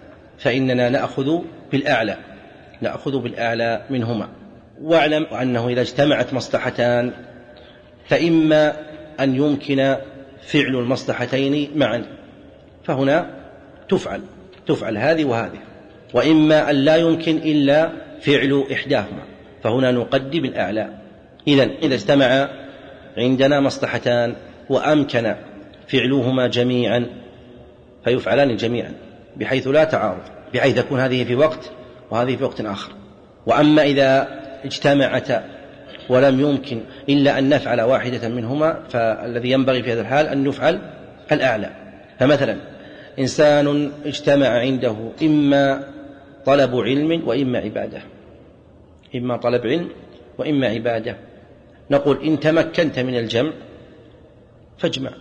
فإننا نأخذ بالأعلى، نأخذ بالأعلى منهما. واعلم أنه إذا اجتمعت مصلحتان فإما أن يمكن فعل المصلحتين معا، فهنا تفعل تفعل هذه وهذه. وإما أن لا يمكن إلا فعل إحداهما، فهنا نقدم الأعلى. إذن إذا اجتمع عندنا مصلحتان وأمكن فعلهما جميعا فيفعلان جميعا بحيث لا تعارض، بحيث تكون هذه في وقت وهذه في وقت آخر. وأما إذا اجتمعتا ولم يمكن إلا أن نفعل واحدة منهما، فالذي ينبغي في هذا الحال أن يفعل الأعلى. فمثلا إنسان اجتمع عنده إما طلب علم وإما عبادة، إما طلب علم وإما عبادة، نقول إن تمكنت من الجمع فاجمع،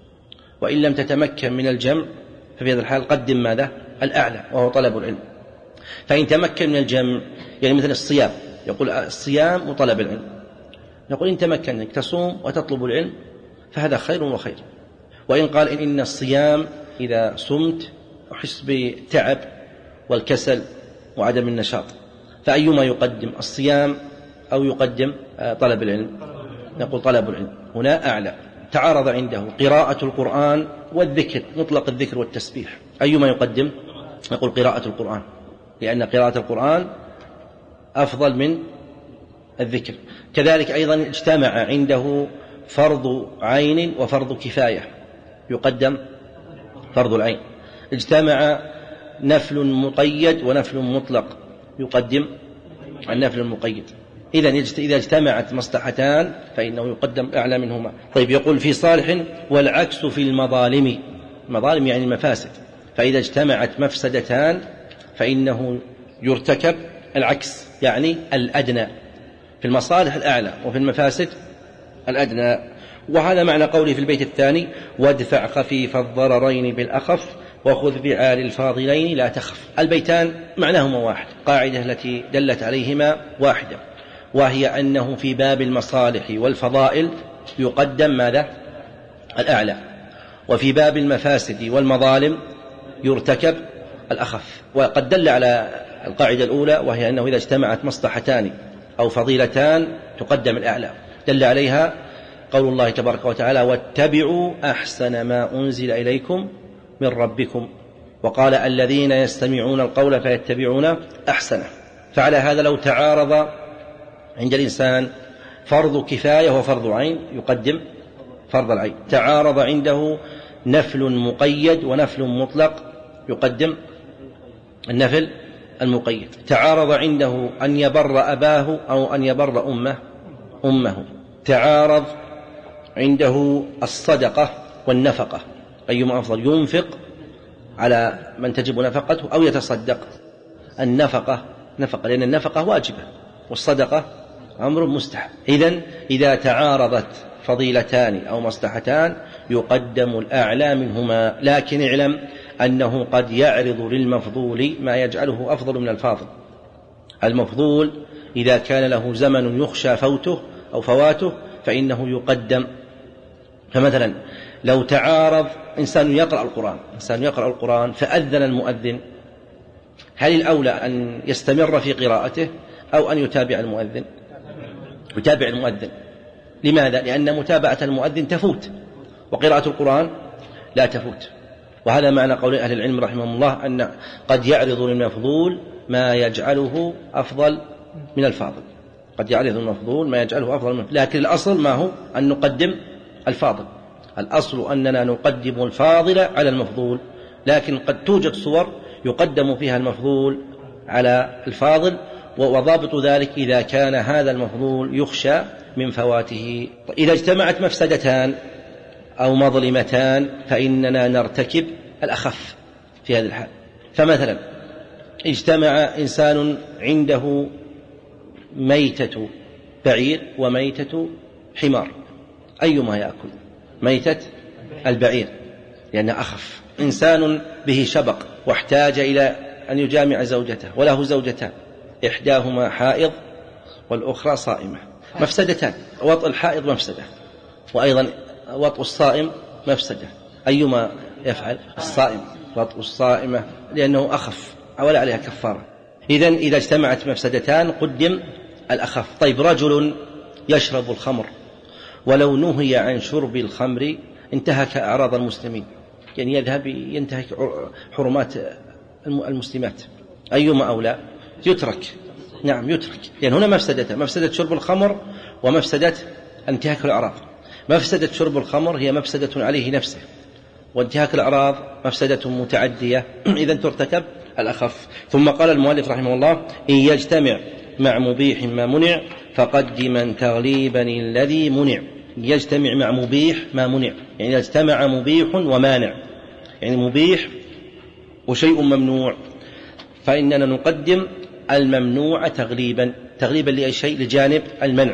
وإن لم تتمكن من الجمع ففي هذا الحال قدم ماذا؟ الأعلى وهو طلب العلم. فإن تمكن من الجمع يعني مثل الصيام، يقول الصيام وطلب العلم، نقول إن تمكن أنك تصوم وتطلب العلم فهذا خير وخير. وإن قال إن, إن الصيام إذا صمت أحس بتعب والكسل وعدم النشاط، فأيما يقدم الصيام أو يقدم طلب العلم؟ نقول طلب العلم هنا أعلى. تعارض عنده قراءة القرآن والذكر، مطلق الذكر والتسبيح، أيما يقدم؟ نقول قراءة القرآن، لأن قراءة القرآن أفضل من الذكر. كذلك أيضا اجتمع عنده فرض عين وفرض كفاية، يقدم فرض العين. اجتمع نفل مقيد ونفل مطلق، يقدم النفل المقيد. إذن إذا اجتمعت مصلحتان فإنه يقدم أعلى منهما. طيب يقول في صالح والعكس في المظالم، المظالم يعني المفاسد، فإذا اجتمعت مفسدتان فإنه يرتكب العكس، يعني الأدنى، في المصالح الأعلى وفي المفاسد الأدنى. وهذا معنى قوله في البيت الثاني وادفع خفيف الضررين بالأخف وخذ بعال الفاضلين لا تخف. البيتان معناهما واحد، قاعدة التي دلت عليهما واحدة، وهي أنه في باب المصالح والفضائل يقدم ماذا؟ الأعلى، وفي باب المفاسد والمظالم يرتكب الأخف. وقد دل على القاعدة الأولى وهي أنه إذا اجتمعت مصلحتان أو فضيلتان تقدم الأعلى، دل عليها قول الله تبارك وتعالى واتبعوا أحسن ما أنزل إليكم من ربكم، وقال الذين يستمعون القول فيتبعون أحسنه. فعلى هذا لو تعارض عند الإنسان فرض كفاية وفرض عين يقدم فرض العين، تعارض عنده نفل مقيد ونفل مطلق يقدم النفل المقيد، تعارض عنده أن يبر أباه أو أن يبر أمه أمه تعارض عنده الصدقة والنفقة، أيما أفضل؟ ينفق على من تجب نفقته أو يتصدق؟ النفقة نفقة، لأن النفقة واجبة والصدقة أمر مستحب. إذن إذا تعارضت فضيلتان أو مصلحتان يقدم الأعلى منهما، لكن اعلم أنه قد يعرض للمفضول ما يجعله أفضل من الفاضل. المفضول إذا كان له زمن يخشى فوته أو فواته فإنه يقدم. فمثلا لو تعارض إنسان يقرأ القرآن إنسان يقرأ القرآن فأذن المؤذن، هل الأولى أن يستمر في قراءته أو أن يتابع المؤذن؟ يتابع المؤذن. لماذا؟ لأن متابعة المؤذن تفوت وقراءة القرآن لا تفوت. وهذا معنى قول أهل العلم رحمهم الله أن قد يعرض للمفضول ما يجعله أفضل من الفاضل، قد يعرض المفضول ما يجعله أفضل منه، لكن الأصل ما هو؟ أن نقدم الفاضل. الأصل أننا نقدم الفاضل على المفضول، لكن قد توجد صور يقدم فيها المفضول على الفاضل، وضابط ذلك إذا كان هذا المفضول يخشى من فواته. إذا اجتمعت مفسدتان أو مظلمتان فإننا نرتكب الأخف في هذا الحال. فمثلا اجتمع إنسان عنده ميتة بعير وميتة حمار، أيما يأكل؟ ميتة البعير لأنها أخف. إنسان به شبق واحتاج إلى أن يجامع زوجته وله زوجتان، إحداهما حائض والأخرى صائمة، مفسدتان، وطء الحائض مفسدة وأيضا وطء الصائم مفسدة، أيما يفعل؟ الصائم، وطء الصائمة لأنه أخف ولا عليها كفارة. إذن إذا اجتمعت مفسدتان قدم الأخف. طيب رجل يشرب الخمر ولو نهي عن شرب الخمر انتهك أعراض المسلمين، يعني يذهب ينتهك حرمات المسلمات، أيما أولى يترك. نعم يترك، لأن هنا مفسدة، مفسدة شرب الخمر ومفسدة انتهاك الأعراض. مفسدة شرب الخمر هي مفسدة عليه نفسه، وانتهاك الأعراض مفسدة متعدية، إذن ترتكب الأخف. ثم قال المؤلف رحمه الله: إن يجتمع مع مبيح ما منع فقدما تغليبا الذي منع. يجتمع مع مبيح ما منع، يعني يجتمع مبيح ومانع، يعني مبيح وشيء ممنوع، فإننا نقدم الممنوع تغليبا، تغليبا لأي شيء لجانب المنع.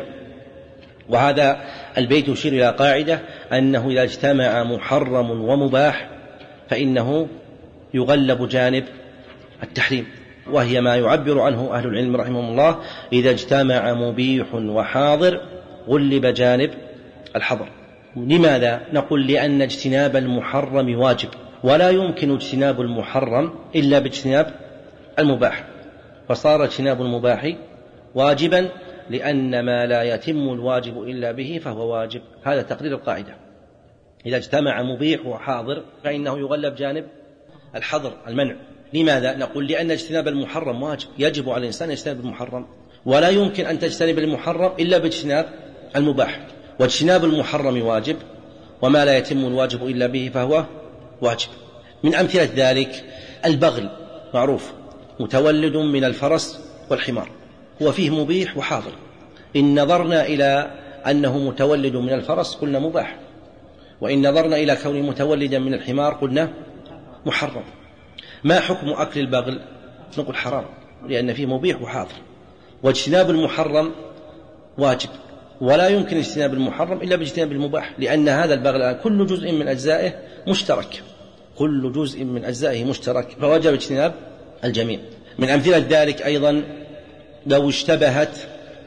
وهذا البيت يشير إلى قاعدة أنه إذا اجتمع محرم ومباح فإنه يغلب جانب التحريم، وهي ما يعبر عنه أهل العلم رحمهم الله: إذا اجتمع مبيح وحاضر غلب جانب الحظر. لماذا؟ نقول لأن اجتناب المحرم واجب، ولا يمكن اجتناب المحرم إلا باجتناب المباح، فصار اجتناب المباح واجبا، لأن ما لا يتم الواجب إلا به فهو واجب. هذا تقرير القاعدة: إذا اجتمع مبيح وحاضر فإنه يغلب جانب الحظر المنع. لماذا؟ نقول لأن اجتناب المحرم واجب، يجب على الإنسان يجتنب المحرم، ولا يمكن أن تجتنب المحرم إلا باجتناب المباح، واجتناب المحرم واجب، وما لا يتم الواجب إلا به فهو واجب. من أمثلة ذلك البغل، معروف، متولد من الفرس والحمار، هو فيه مبيح وحاضر. إن نظرنا إلى أنه متولد من الفرس قلنا مباح، وإن نظرنا إلى كونه متولدا من الحمار قلنا محرم. ما حكم أكل البغل؟ نقول حرام، لأن فيه مبيح وحاضر. واجتناب المحرم واجب، ولا يمكن اجتناب المحرم إلا باجتناب المباح، لأن هذا البغل كل جزء من أجزائه مشترك، كل جزء من أجزائه مشترك، فوجب اجتناب الجميع. من أمثلة ذلك أيضا لو اشتبهت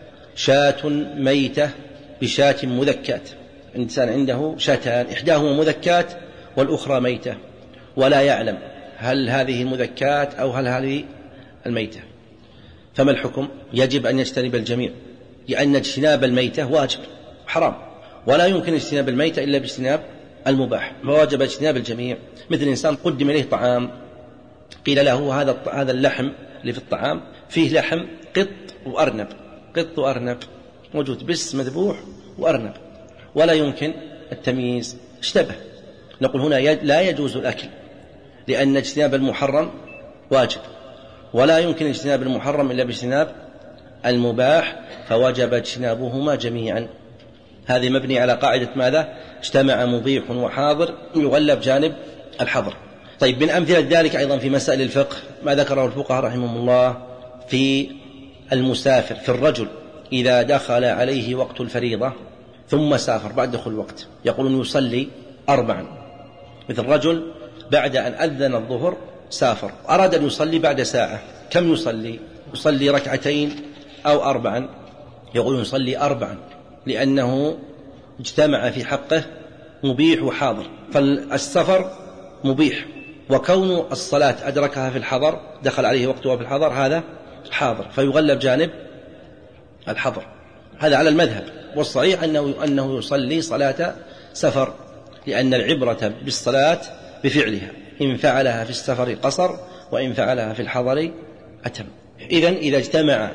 شاة ميتة بشاة مذكات، إنسان عنده شاتان، إحداهما مذكات والأخرى ميتة، ولا يعلم هل هذه المذكات أو هل هذه الميتة، فما الحكم؟ يجب أن يجتنب الجميع، لأن اجتناب الميتة واجب حرام، ولا يمكن اجتناب الميتة إلا باجتناب المباح، فواجب اجتناب الجميع. مثل إنسان قدم إليه طعام، قيل له هذا هذا اللحم اللي في الطعام فيه لحم قط وأرنب، قط وأرنب موجود، بس مذبوح وأرنب، ولا يمكن التمييز، اشتبه. نقول هنا لا يجوز الأكل، لأن اجتناب المحرم واجب، ولا يمكن اجتناب المحرم إلا باجتناب المباح، فوجب اجتنابهما جميعا. هذه مبني على قاعدة ماذا؟ اجتمع مبيح وحاضر يغلب جانب الحظر. طيب، من أمثلة ذلك أيضا في مسائل الفقه ما ذكره الفقهاء رحمهم الله في المسافر، في الرجل إذا دخل عليه وقت الفريضة ثم سافر بعد دخول الوقت، يقولون يصلي أربعا. مثل رجل بعد أن أذن الظهر سافر، أراد أن يصلي بعد ساعة، كم يصلي؟ يصلي ركعتين أو أربعا؟ يقولون يصلي أربعا، لأنه اجتمع في حقه مبيح وحاضر، فالسفر مبيح، وكون الصلاة أدركها في الحضر، دخل عليه وقتها في الحضر، هذا حاضر، فيغلب جانب الحضر. هذا على المذهب، والصحيح أنه, أنه يصلي صلاة سفر، لأن العبرة بالصلاة بفعلها، إن فعلها في السفر قصر، وإن فعلها في الحضر أتم. إذن إذا اجتمع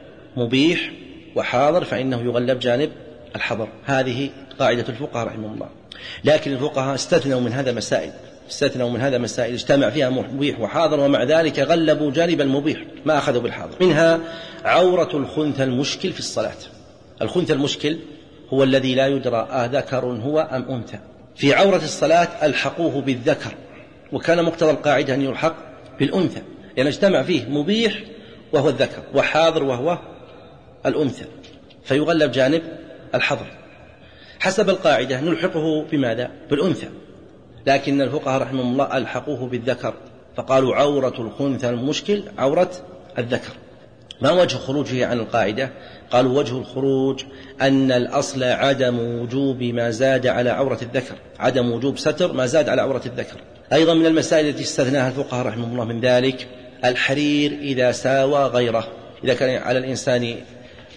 مبيح وحاضر فإنه يغلب جانب الحضر. هذه قاعدة الفقهاء رحمه الله. لكن الفقهاء استثنوا من هذا مسائل، استثنوا من هذا مسائل اجتمع فيها مبيح وحاضر، ومع ذلك غلبوا جانب المبيح ما أخذوا بالحاضر. منها عورة الخنثى المشكل في الصلاة. الخنثى المشكل هو الذي لا يدرى أذكر هو أم أنثى. في عورة الصلاة ألحقوه بالذكر، وكان مقتضى القاعدة أن يلحق بالأنثى، لأن اجتمع فيه مبيح وهو الذكر، وحاضر وهو الأنثى، فيغلب جانب الحظر. حسب القاعدة نلحقه بماذا؟ بالأنثى، لكن الفقهاء رحمهم الله ألحقوه بالذكر، فقالوا عورة الخنثى المشكل عورة الذكر. ما وجه خروجه عن القاعدة؟ قالوا وجه الخروج أن الأصل عدم وجوب ما زاد على عورة الذكر، عدم وجوب ستر ما زاد على عورة الذكر. أيضا من المسائل التي استثناها الفقهاء رحمهم الله من ذلك الحرير إذا ساوى غيره، إذا كان على الإنسان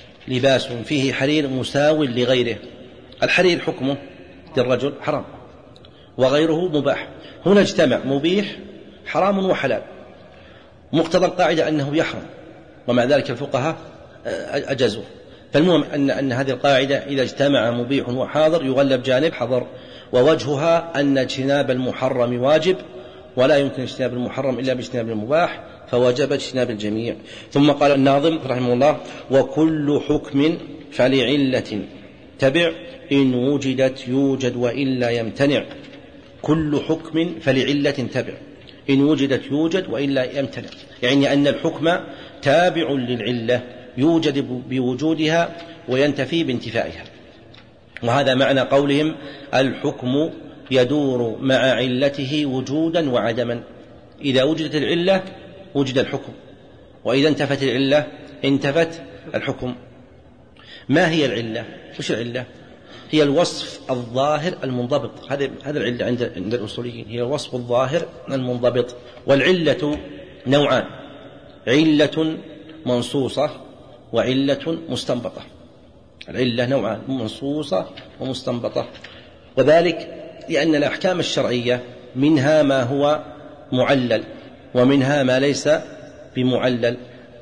لباس فيه حرير مساو لغيره. الحرير حكمه للرجل حرام، وغيره مباح. هنا اجتمع مبيح حرام وحلال، مقتضى القاعدة أنه يحرم، ومع ذلك الفقهاء أجازوه. فالمهم أن, أن هذه القاعدة إذا اجتمع مبيح وحاضر يغلب جانب حظر، ووجهها أن اجتناب المحرم واجب، ولا يمكن اجتناب المحرم إلا باجتناب المباح، فوجب اجتناب الجميع. ثم قال الناظم رحمه الله: وكل حكم فلعلة تبع، إن وجدت يوجد وإلا يمتنع. كل حكم فلعلة تبع، إن وجدت يوجد وإلا يمتنع، يعني أن الحكم تابع للعلة، يوجد بوجودها وينتفي بانتفائها. وهذا معنى قولهم: الحكم يدور مع علته وجودا وعدما. إذا وجدت العلة وجد الحكم، وإذا انتفت العلة انتفت الحكم. ما هي العلة؟ وش العلة؟ هي الوصف الظاهر المنضبط. هذا هذا العلة عند عند الأصوليين، هي الوصف الظاهر المنضبط. والعلة نوعان: علة منصوصة وعلة مستنبطة. العلة نوعان: منصوصة ومستنبطة. وذلك لأن الأحكام الشرعية منها ما هو معلل ومنها ما ليس بمعلل.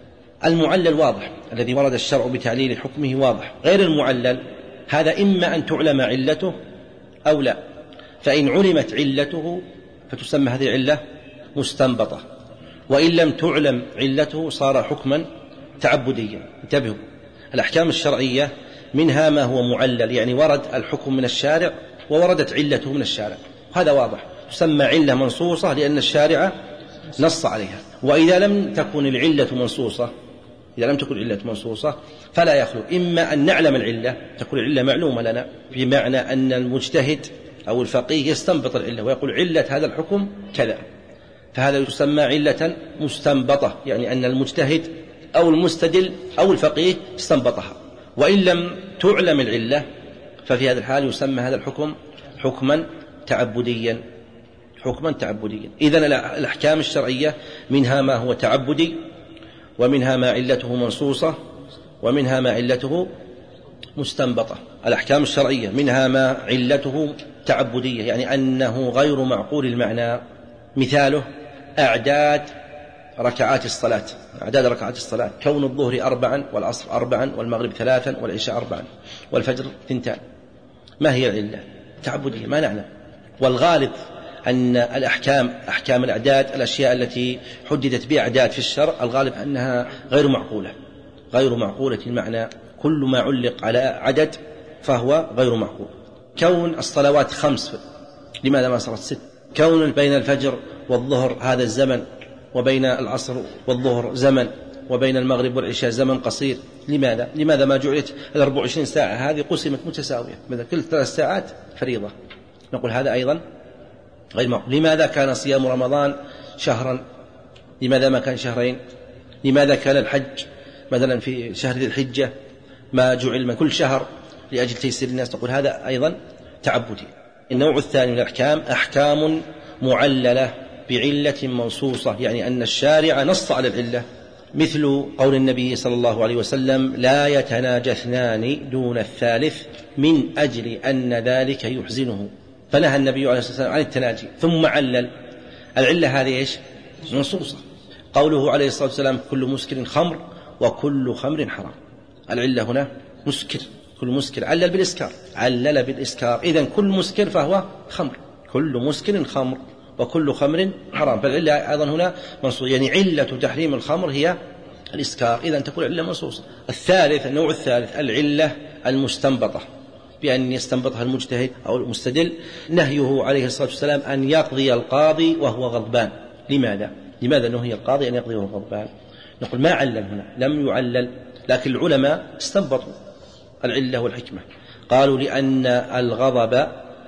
المعلل واضح، الذي ورد الشرع بتعليل حكمه واضح. غير المعلل هذا إما أن تعلم علته أو لا، فإن علمت علته فتسمى هذه العلة مستنبطة، وإن لم تعلم علته صار حكما تعبديا. انتبهوا، الأحكام الشرعية منها ما هو معلل، يعني ورد الحكم من الشارع ووردت علته من الشارع، هذا واضح، تسمى علة منصوصة لأن الشارع نص عليها. وإذا لم تكن العلة منصوصة، إذا لم تكن العلة منصوصة فلا يخلو إما أن نعلم العلة، تكون العلة معلومة لنا، بمعنى أن المجتهد أو الفقيه يستنبط العلة ويقول علة هذا الحكم كذا، فهذا يسمى علة مستنبطة، يعني أن المجتهد أو المستدل أو الفقيه استنبطها. وإن لم تعلم العلة ففي هذا الحال يسمى هذا الحكم حكما تعبديا، حكما تعبديا. إذن الأحكام الشرعية منها ما هو تعبدي، ومنها ما علته منصوصة، ومنها ما علته مستنبطة. الأحكام الشرعية منها ما علته تعبدية، يعني أنه غير معقول المعنى. مثاله أعداد ركعات الصلاة، أعداد ركعات الصلاة، كون الظهر أربعا والعصر أربعا والمغرب ثلاثا والعشاء أربعا والفجر ثنتان. ما هي العلة؟ تعبدية، ما نعلم. والغالب أن الأحكام أحكام الأعداد، الأشياء التي حددت بأعداد في الشرع، الغالب أنها غير معقولة، غير معقولة المعنى. كل ما علق على عدد فهو غير معقول. كون الصلوات خمس، لماذا ما صارت ست؟ كون بين الفجر والظهر هذا الزمن، وبين العصر والظهر زمن، وبين المغرب والعشاء زمن قصير، لماذا؟ لماذا ما جعلت الأربع وعشرين ساعة هذه قسمت متساوية، مثل كل ثلاث ساعات فريضة؟ نقول هذا أيضا غير معقول. لماذا كان صيام رمضان شهرا؟ لماذا ما كان شهرين؟ لماذا كان الحج مثلا في شهر ذي الحجة ما جعل من كل شهر لأجل تيسير الناس؟ نقول هذا أيضا تعبدي. النوع الثاني من الأحكام أحكام معللة بعلة منصوصة، يعني أن الشارع نص على العلة، مثل قول النبي صلى الله عليه وسلم: لا يتناجى اثنان دون الثالث من أجل أن ذلك يحزنه، فنهى النبي عليه الصلاة والسلام عن التناجي، ثم علل. العلة هذه إيش؟ منصوصة. قوله عليه الصلاة والسلام: كل مسكر خمر وكل خمر حرام. العلة هنا مسكر، كل مسكر، علل بالإسكار، علل بالإسكار، إذن كل مسكر فهو خمر، كل مسكر خمر وكل خمر حرام. فالعلة أيضا هنا منصوصة، يعني علة تحريم الخمر هي الإسكار، إذن تكون العلة منصوصة. الثالث، النوع الثالث، العلة المستنبطة، بأن يستنبطها المجتهد أو المستدل. نهيه عليه الصلاة والسلام أن يقضي القاضي وهو غضبان. لماذا؟ لماذا نهي القاضي أن يقضي وهو غضبان؟ نقول ما علل هنا، لم يعلل، لكن العلماء استنبطوا العلة والحكمة. قالوا لأن الغضب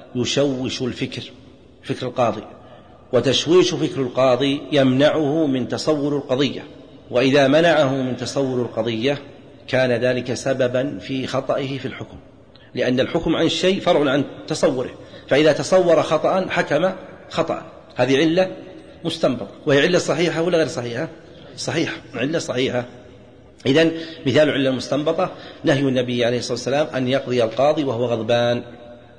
يشوش الفكر، فكر القاضي، وتشويش فكر القاضي يمنعه من تصور القضية، وإذا منعه من تصور القضية كان ذلك سببا في خطئه في الحكم، لأن الحكم عن الشيء فرع عن تصوره، فإذا تصور خطأ حكم خطأ. هذه علة مستنبطة، وهي علة صحيحة ولا غير صحيحة؟ صحيحة، علة صحيحة. إذن مثال علة المستنبطة نهي النبي عليه الصلاة والسلام أن يقضي القاضي وهو غضبان.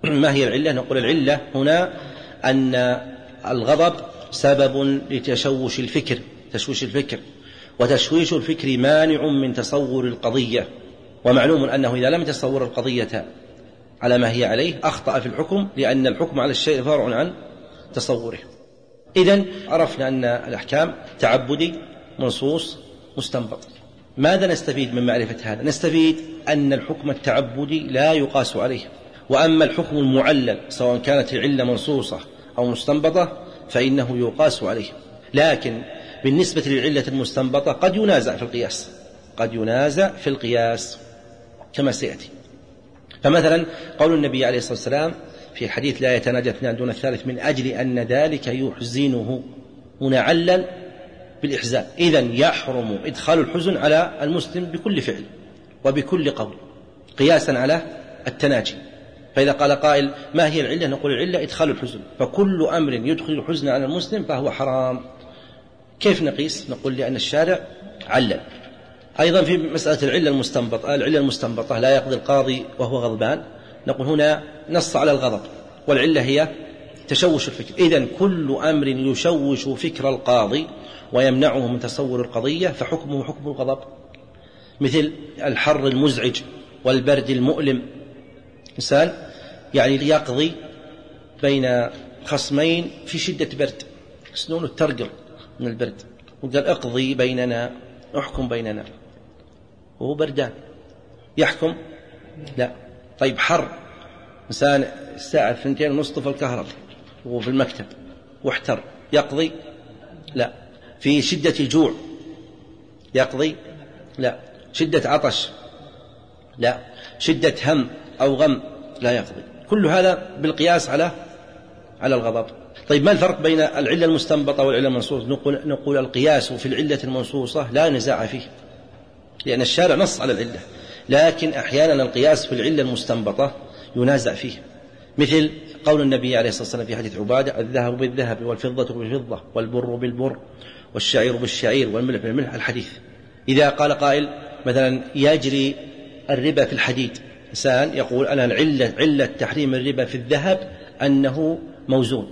ما هي العلة؟ نقول العلة هنا أن الغضب سبب لتشوش الفكر تشويش الفكر وتشويش الفكر مانع من تصور القضية، ومعلوم أنه إذا لم يتصور القضية على ما هي عليه أخطأ في الحكم، لأن الحكم على الشيء فرع عن تصوره. إذن عرفنا أن الأحكام تعبدي منصوص مستنبط. ماذا نستفيد من معرفة هذا؟ نستفيد أن الحكم التعبدي لا يقاس عليه، وأما الحكم المعلل سواء كانت العلة منصوصة أو مستنبطة فإنه يقاس عليه. لكن بالنسبة للعلة المستنبطة قد ينازع في القياس قد ينازع في القياس كما سيأتي. فمثلا قول النبي عليه الصلاة والسلام في الحديث لا يتناجى اثنان دون الثالث من أجل أن ذلك يحزنه، هنا علل بالإحزان، إذن يحرم إدخال الحزن على المسلم بكل فعل وبكل قول قياسا على التناجي. فإذا قال قائل ما هي العلة؟ نقول العلة إدخال الحزن، فكل أمر يدخل الحزن على المسلم فهو حرام. كيف نقيس؟ نقول لأن الشارع علل. أيضا في مسألة العلة المستنبطة، العلة المستنبطة لا يقضي القاضي وهو غضبان، نقول هنا نص على الغضب والعلة هي تشوش الفكر. إذن كل أمر يشوش فكر القاضي ويمنعه من تصور القضية فحكمه حكم الغضب، مثل الحر المزعج والبرد المؤلم. إنسان يعني يقضي بين خصمين في شدة برد سنون الترقل من البرد، وقال اقضي بيننا احكم بيننا وهو بردان، يحكم؟ لا. طيب حر، إنسان الساعة اثنتين ونصف في الكهرباء وهو في المكتب واحتر، يقضي؟ لا. في شدة الجوع يقضي؟ لا. شدة عطش؟ لا. شدة هم أو غم؟ لا يقضي. كل هذا بالقياس على على الغضب. طيب ما الفرق بين العلة المستنبطة والعلة المنصوصة؟ نقول, نقول القياس في العلة المنصوصة لا نزاع فيه لأن الشارع نص على العلة، لكن أحيانا القياس في العلة المستنبطة ينازع فيه، مثل قول النبي عليه الصلاة والسلام في حديث عبادة الذهب بالذهب والفضة بالفضة والبر بالبر والشعير بالشعير والملح بالملح الحديث. إذا قال قائل مثلا يجري الربا في الحديد، إنسان يقول أنا العلة علة تحريم الربا في الذهب أنه موزون،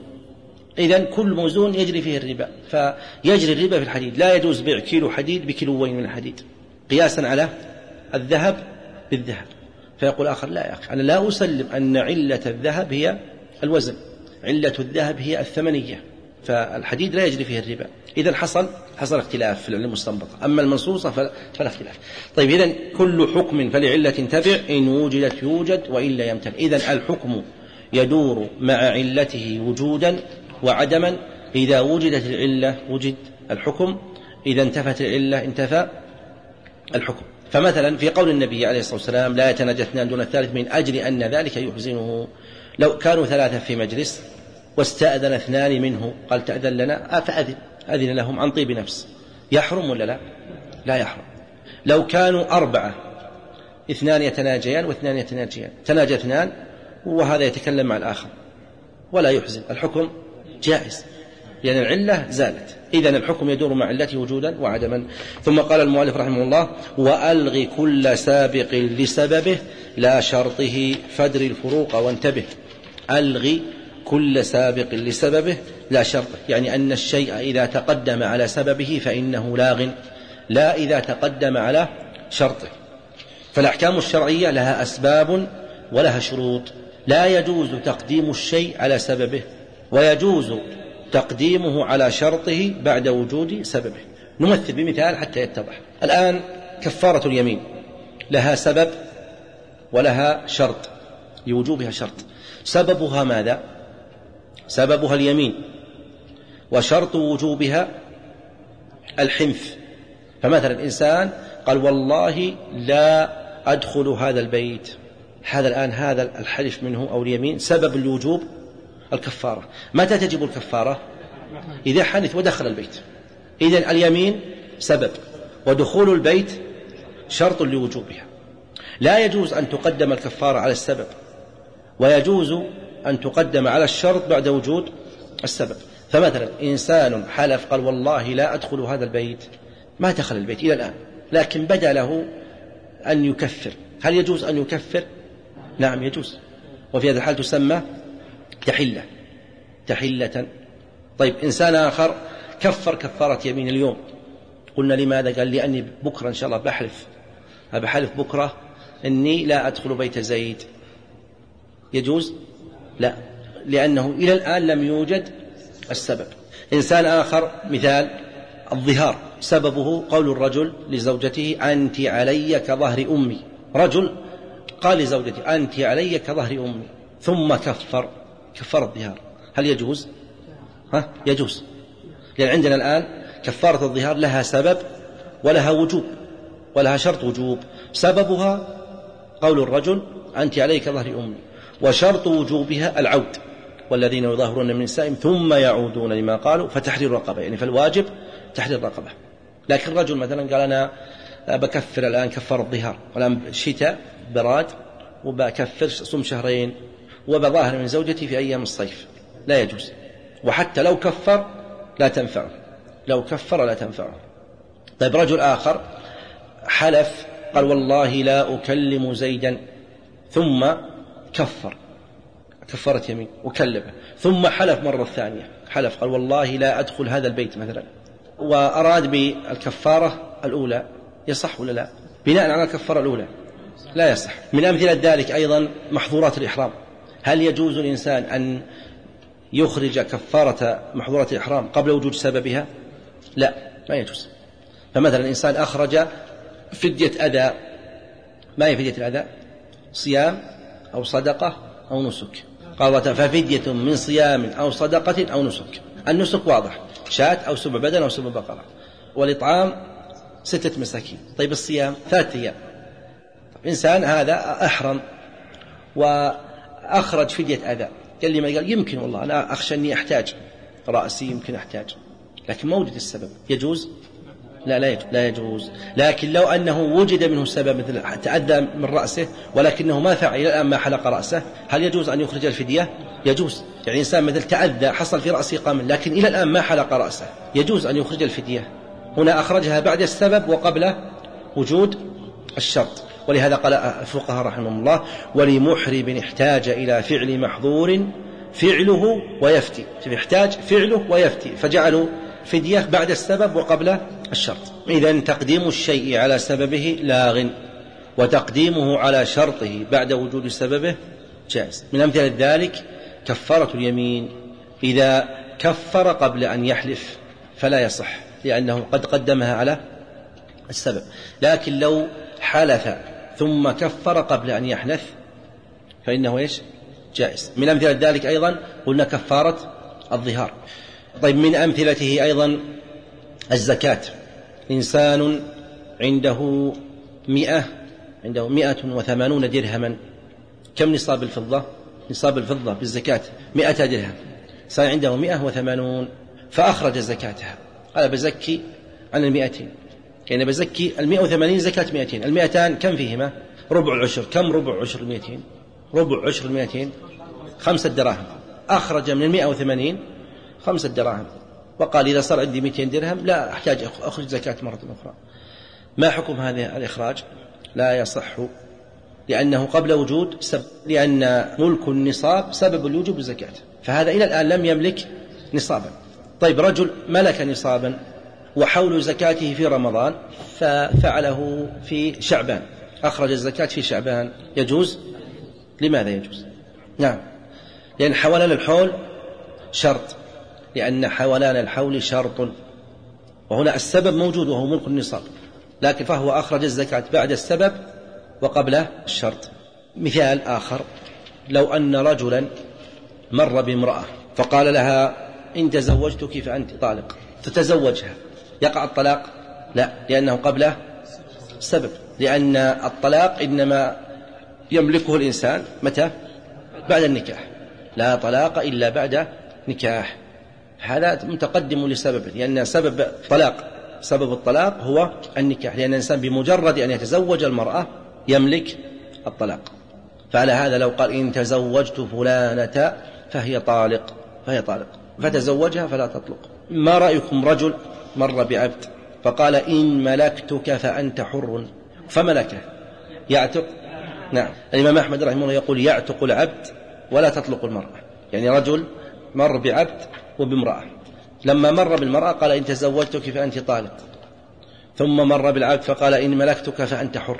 إذن كل موزون يجري فيه الربا، فيجري الربا في الحديد، لا يجوز بيع كيلو حديد بكيلوين من الحديد قياسا على الذهب بالذهب. فيقول آخر لا يا أخي أنا لا أسلم أن علة الذهب هي الوزن، علة الذهب هي الثمنية، فالحديد لا يجري فيه الربا. إذن حصل حصل اختلاف في العلة المستنبطة. أما المنصوصة فلا اختلاف. طيب إذن كل حكم فلعلة تبع إن وجدت يوجد وإلا يمتنع. إذن الحكم يدور مع علته وجودا وعدما، إذا وجدت العلة وجد الحكم، إذا انتفت العلة انتفى الحكم. فمثلا في قول النبي عليه الصلاة والسلام لا يتناجى اثنان دون الثالث من أجل أن ذلك يحزنه، لو كانوا ثلاثة في مجلس واستأذن اثنان منه قال تأذن لنا فأذن أذن لهم عن طيب نفس، يحرم ولا لا؟ لا يحرم. لو كانوا أربعة اثنان يتناجيان واثنان يتناجيان، تناجى اثنان وهذا يتكلم مع الآخر ولا يحزن، الحكم جائز لأن العلة زالت. إذن الحكم يدور مع علته وجودا وعدما. ثم قال المؤلف رحمه الله وألغ كل سابق لسببه لا شرطه فدر الفروق وانتبه. ألغ كل سابق لسببه لا شرطه، يعني أن الشيء إذا تقدم على سببه فإنه لاغ، لا إذا تقدم على شرطه. فالأحكام الشرعية لها أسباب ولها شروط، لا يجوز تقديم الشيء على سببه ويجوز تقديمه على شرطه بعد وجود سببه. نمثل بمثال حتى يتضح. الآن كفارة اليمين لها سبب ولها شرط، لوجوبها شرط. سببها ماذا؟ سببها اليمين، وشرط وجوبها الحنث. فمثلا إنسان قال والله لا أدخل هذا البيت، هذا الآن هذا الحلف منه أو اليمين سبب الوجوب الكفارة. متى تجب الكفارة؟ إذا حنث ودخل البيت. إذن اليمين سبب ودخول البيت شرط لوجوبها. لا يجوز أن تقدم الكفارة على السبب، ويجوز أن تقدم على الشرط بعد وجود السبب. فمثلا إنسان حلف قال والله لا أدخل هذا البيت، ما دخل البيت إلى الآن، لكن بدا له أن يكفر، هل يجوز أن يكفر؟ نعم يجوز. وفي هذا الحال تسمى تحلة تحلة. طيب إنسان آخر كفر كفارة يمين اليوم، قلنا لماذا؟ قال لأني بكرة إن شاء الله بحلف بحلف بكرة إني لا أدخل بيت زيد، يجوز؟ لا، لأنه إلى الآن لم يوجد السبب. إنسان آخر مثال الظهار، سببه قول الرجل لزوجته أنت علي كظهر أمي، رجل قال لزوجته أنت علي كظهر أمي ثم كفر كفر الظهار، هل يجوز؟ ها؟ يجوز، لأن عندنا الآن كفارة الظهار لها سبب ولها وجوب ولها شرط وجوب. سببها قول الرجل أنت علي كظهر أمي، وشرط وجوبها العود، والذين يظاهرون من نسائهم ثم يعودون لما قالوا فتحرير رقبة، يعني فالواجب تحرير رقبة. لكن الرجل مثلا قال أنا بكفر الآن كفر الظهار، والآن شتاء براد وبكفر صوم شهرين وبظاهر من زوجتي في أيام الصيف، لا يجوز. وحتى لو كفر لا تنفعه، لو كفر لا تنفعه. طيب رجل آخر حلف قال والله لا أكلم زيدا، ثم كفر كفرت يمين وكلمه، ثم حلف مرة ثانية، حلف قال والله لا أدخل هذا البيت مثلا، وأراد بالكفارة الأولى، يصح ولا لا؟ بناء على الكفارة الأولى لا يصح. من أمثلة ذلك أيضا محظورات الإحرام، هل يجوز الإنسان أن يخرج كفارة محظورات الإحرام قبل وجود سببها؟ لا، ما يجوز. فمثلا الإنسان أخرج فدية أذى، ما هي فدية الأذى؟ صيام أو صدقة أو نسك، قال ففدية من صيام أو صدقة أو نسك. النسك واضح، شاة أو سبع بدن أو سبع بقرة، والإطعام ستة مساكين. طيب الصيام ثلاثة أيام. إنسان هذا أحرم وأخرج فدية أذى، قال لي ما قال يمكن والله أنا أخشى أني أحتاج رأسي، يمكن أحتاج، لكن موجود السبب، يجوز؟ لا لا يجوز, لا يجوز. لكن لو أنه وجد منه السبب مثل تأذى من رأسه ولكنه ما فعل إلى الآن ما حلق رأسه، هل يجوز أن يخرج الفدية؟ يجوز. يعني إنسان مثل تأذى حصل في رأسه قمل لكن إلى الآن ما حلق رأسه، يجوز أن يخرج الفدية. هنا أخرجها بعد السبب وقبل وجود الشرط. ولهذا قال الفقهاء رحمهم الله ولمحرم احتاج إلى فعل محظور فعله ويفتي، يحتاج فعله ويفتي، فجعلوا فدية بعد السبب وقبل الشرط. إذن تقديم الشيء على سببه لاغ، وتقديمه على شرطه بعد وجود سببه جائز. من أمثلة ذلك كفارة اليمين، إذا كفر قبل أن يحلف فلا يصح لأنه قد قدمها على السبب، لكن لو حلف ثم كفر قبل أن يحنث فإنه إيش؟ جائز. من أمثلة ذلك أيضا قلنا كفارة الظهار. طيب من أمثلته أيضا الزكاة، إنسان عنده مئة عنده مئة وثمانون درهما، كم نصاب الفضة؟ نصاب الفضة بالزكاة مئة درهم، إنسان عنده مئة وثمانون فأخرج زكاتها، قال بزكي عن المئتين، يعني بزكي المئة وثمانين زكاة مئتين، المئتان كم فيهما؟ ربع العشر. كم ربع عشر المئتين؟ ربع عشر المئتين خمسة دراهم، أخرج من المئة وثمانين خمسة دراهم، وقال إذا صار عندي مئتين درهم لا أحتاج أخرج زكاة مرة أخرى. ما حكم هذا الإخراج؟ لا يصح، لأنه قبل وجود سبب، لأن ملك النصاب سبب الوجوب الزكاة، فهذا إلى الآن لم يملك نصابا. طيب رجل ملك نصابا وحول زكاته في رمضان ففعله في شعبان، أخرج الزكاة في شعبان، يجوز؟ لماذا يجوز؟ نعم، لأن حولان الحول شرط، لأن حولان الحول شرط، وهنا السبب موجود وهو ملك النصاب، لكن فهو أخرج الزكاة بعد السبب وقبل الشرط. مثال آخر، لو أن رجلا مر بامرأة فقال لها إن تزوجتك فأنت طالق، تتزوجها، يقع الطلاق؟ لا، لأنه قبل سبب، لأن الطلاق إنما يملكه الإنسان متى؟ بعد النكاح، لا طلاق إلا بعد نكاح، هذا متقدم لسبب، لأن سبب طلاق سبب الطلاق هو النكاح، لأن الإنسان بمجرد أن يتزوج المرأة يملك الطلاق. فعلى هذا لو قال إن تزوجت فلانة فهي طالق فهي طالق فتزوجها فلا تطلق. ما رأيكم رجل مر بعبد فقال إن ملكتك فأنت حر، فملكه، يعتق؟ نعم. الإمام أحمد رحمه الله يقول يعتق العبد ولا تطلق المرأة. يعني رجل مر بعبد وبامرأة، لما مر بالمرأة قال إن تزوجتك فأنت طالق، ثم مر بالعبد فقال إن ملكتك فأنت حر،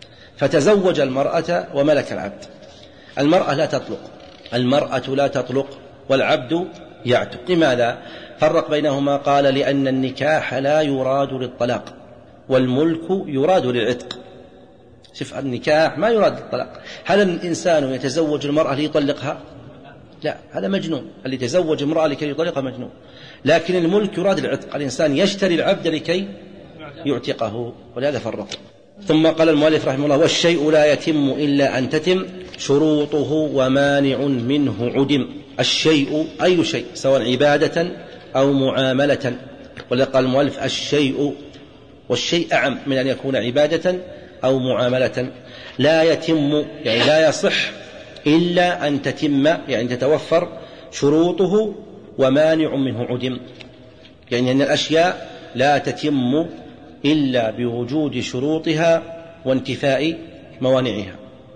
فتزوج المرأة وملك العبد. المرأة لا تطلق، المرأة لا تطلق والعبد يعتق. لماذا فرق بينهما؟ قال لأن النكاح لا يراد للطلاق والملك يراد للعتق. شوف، النكاح ما يراد للطلاق. هل الإنسان يتزوج المرأة ليطلقها؟ لا، هذا مجنون. اللي يتزوج امرأة لكي يطلقها مجنون. لكن الملك يراد للعتق، الإنسان يشتري العبد لكي يعتقه، ولهذا فرقوا. ثم قال المؤلف رحمه الله والشيء لا يتم إلا أن تتم شروطه ومانع منه عدم. الشيء أي شيء، سواء عبادة أو معاملة. ولقال المؤلف الشيء، والشيء أعم من أن يكون عبادة أو معاملة. لا يتم يعني لا يصح إلا أن تتم يعني تتوفر شروطه ومانع منه عدم. يعني أن الأشياء لا تتم إلا بوجود شروطها وانتفاء موانعها.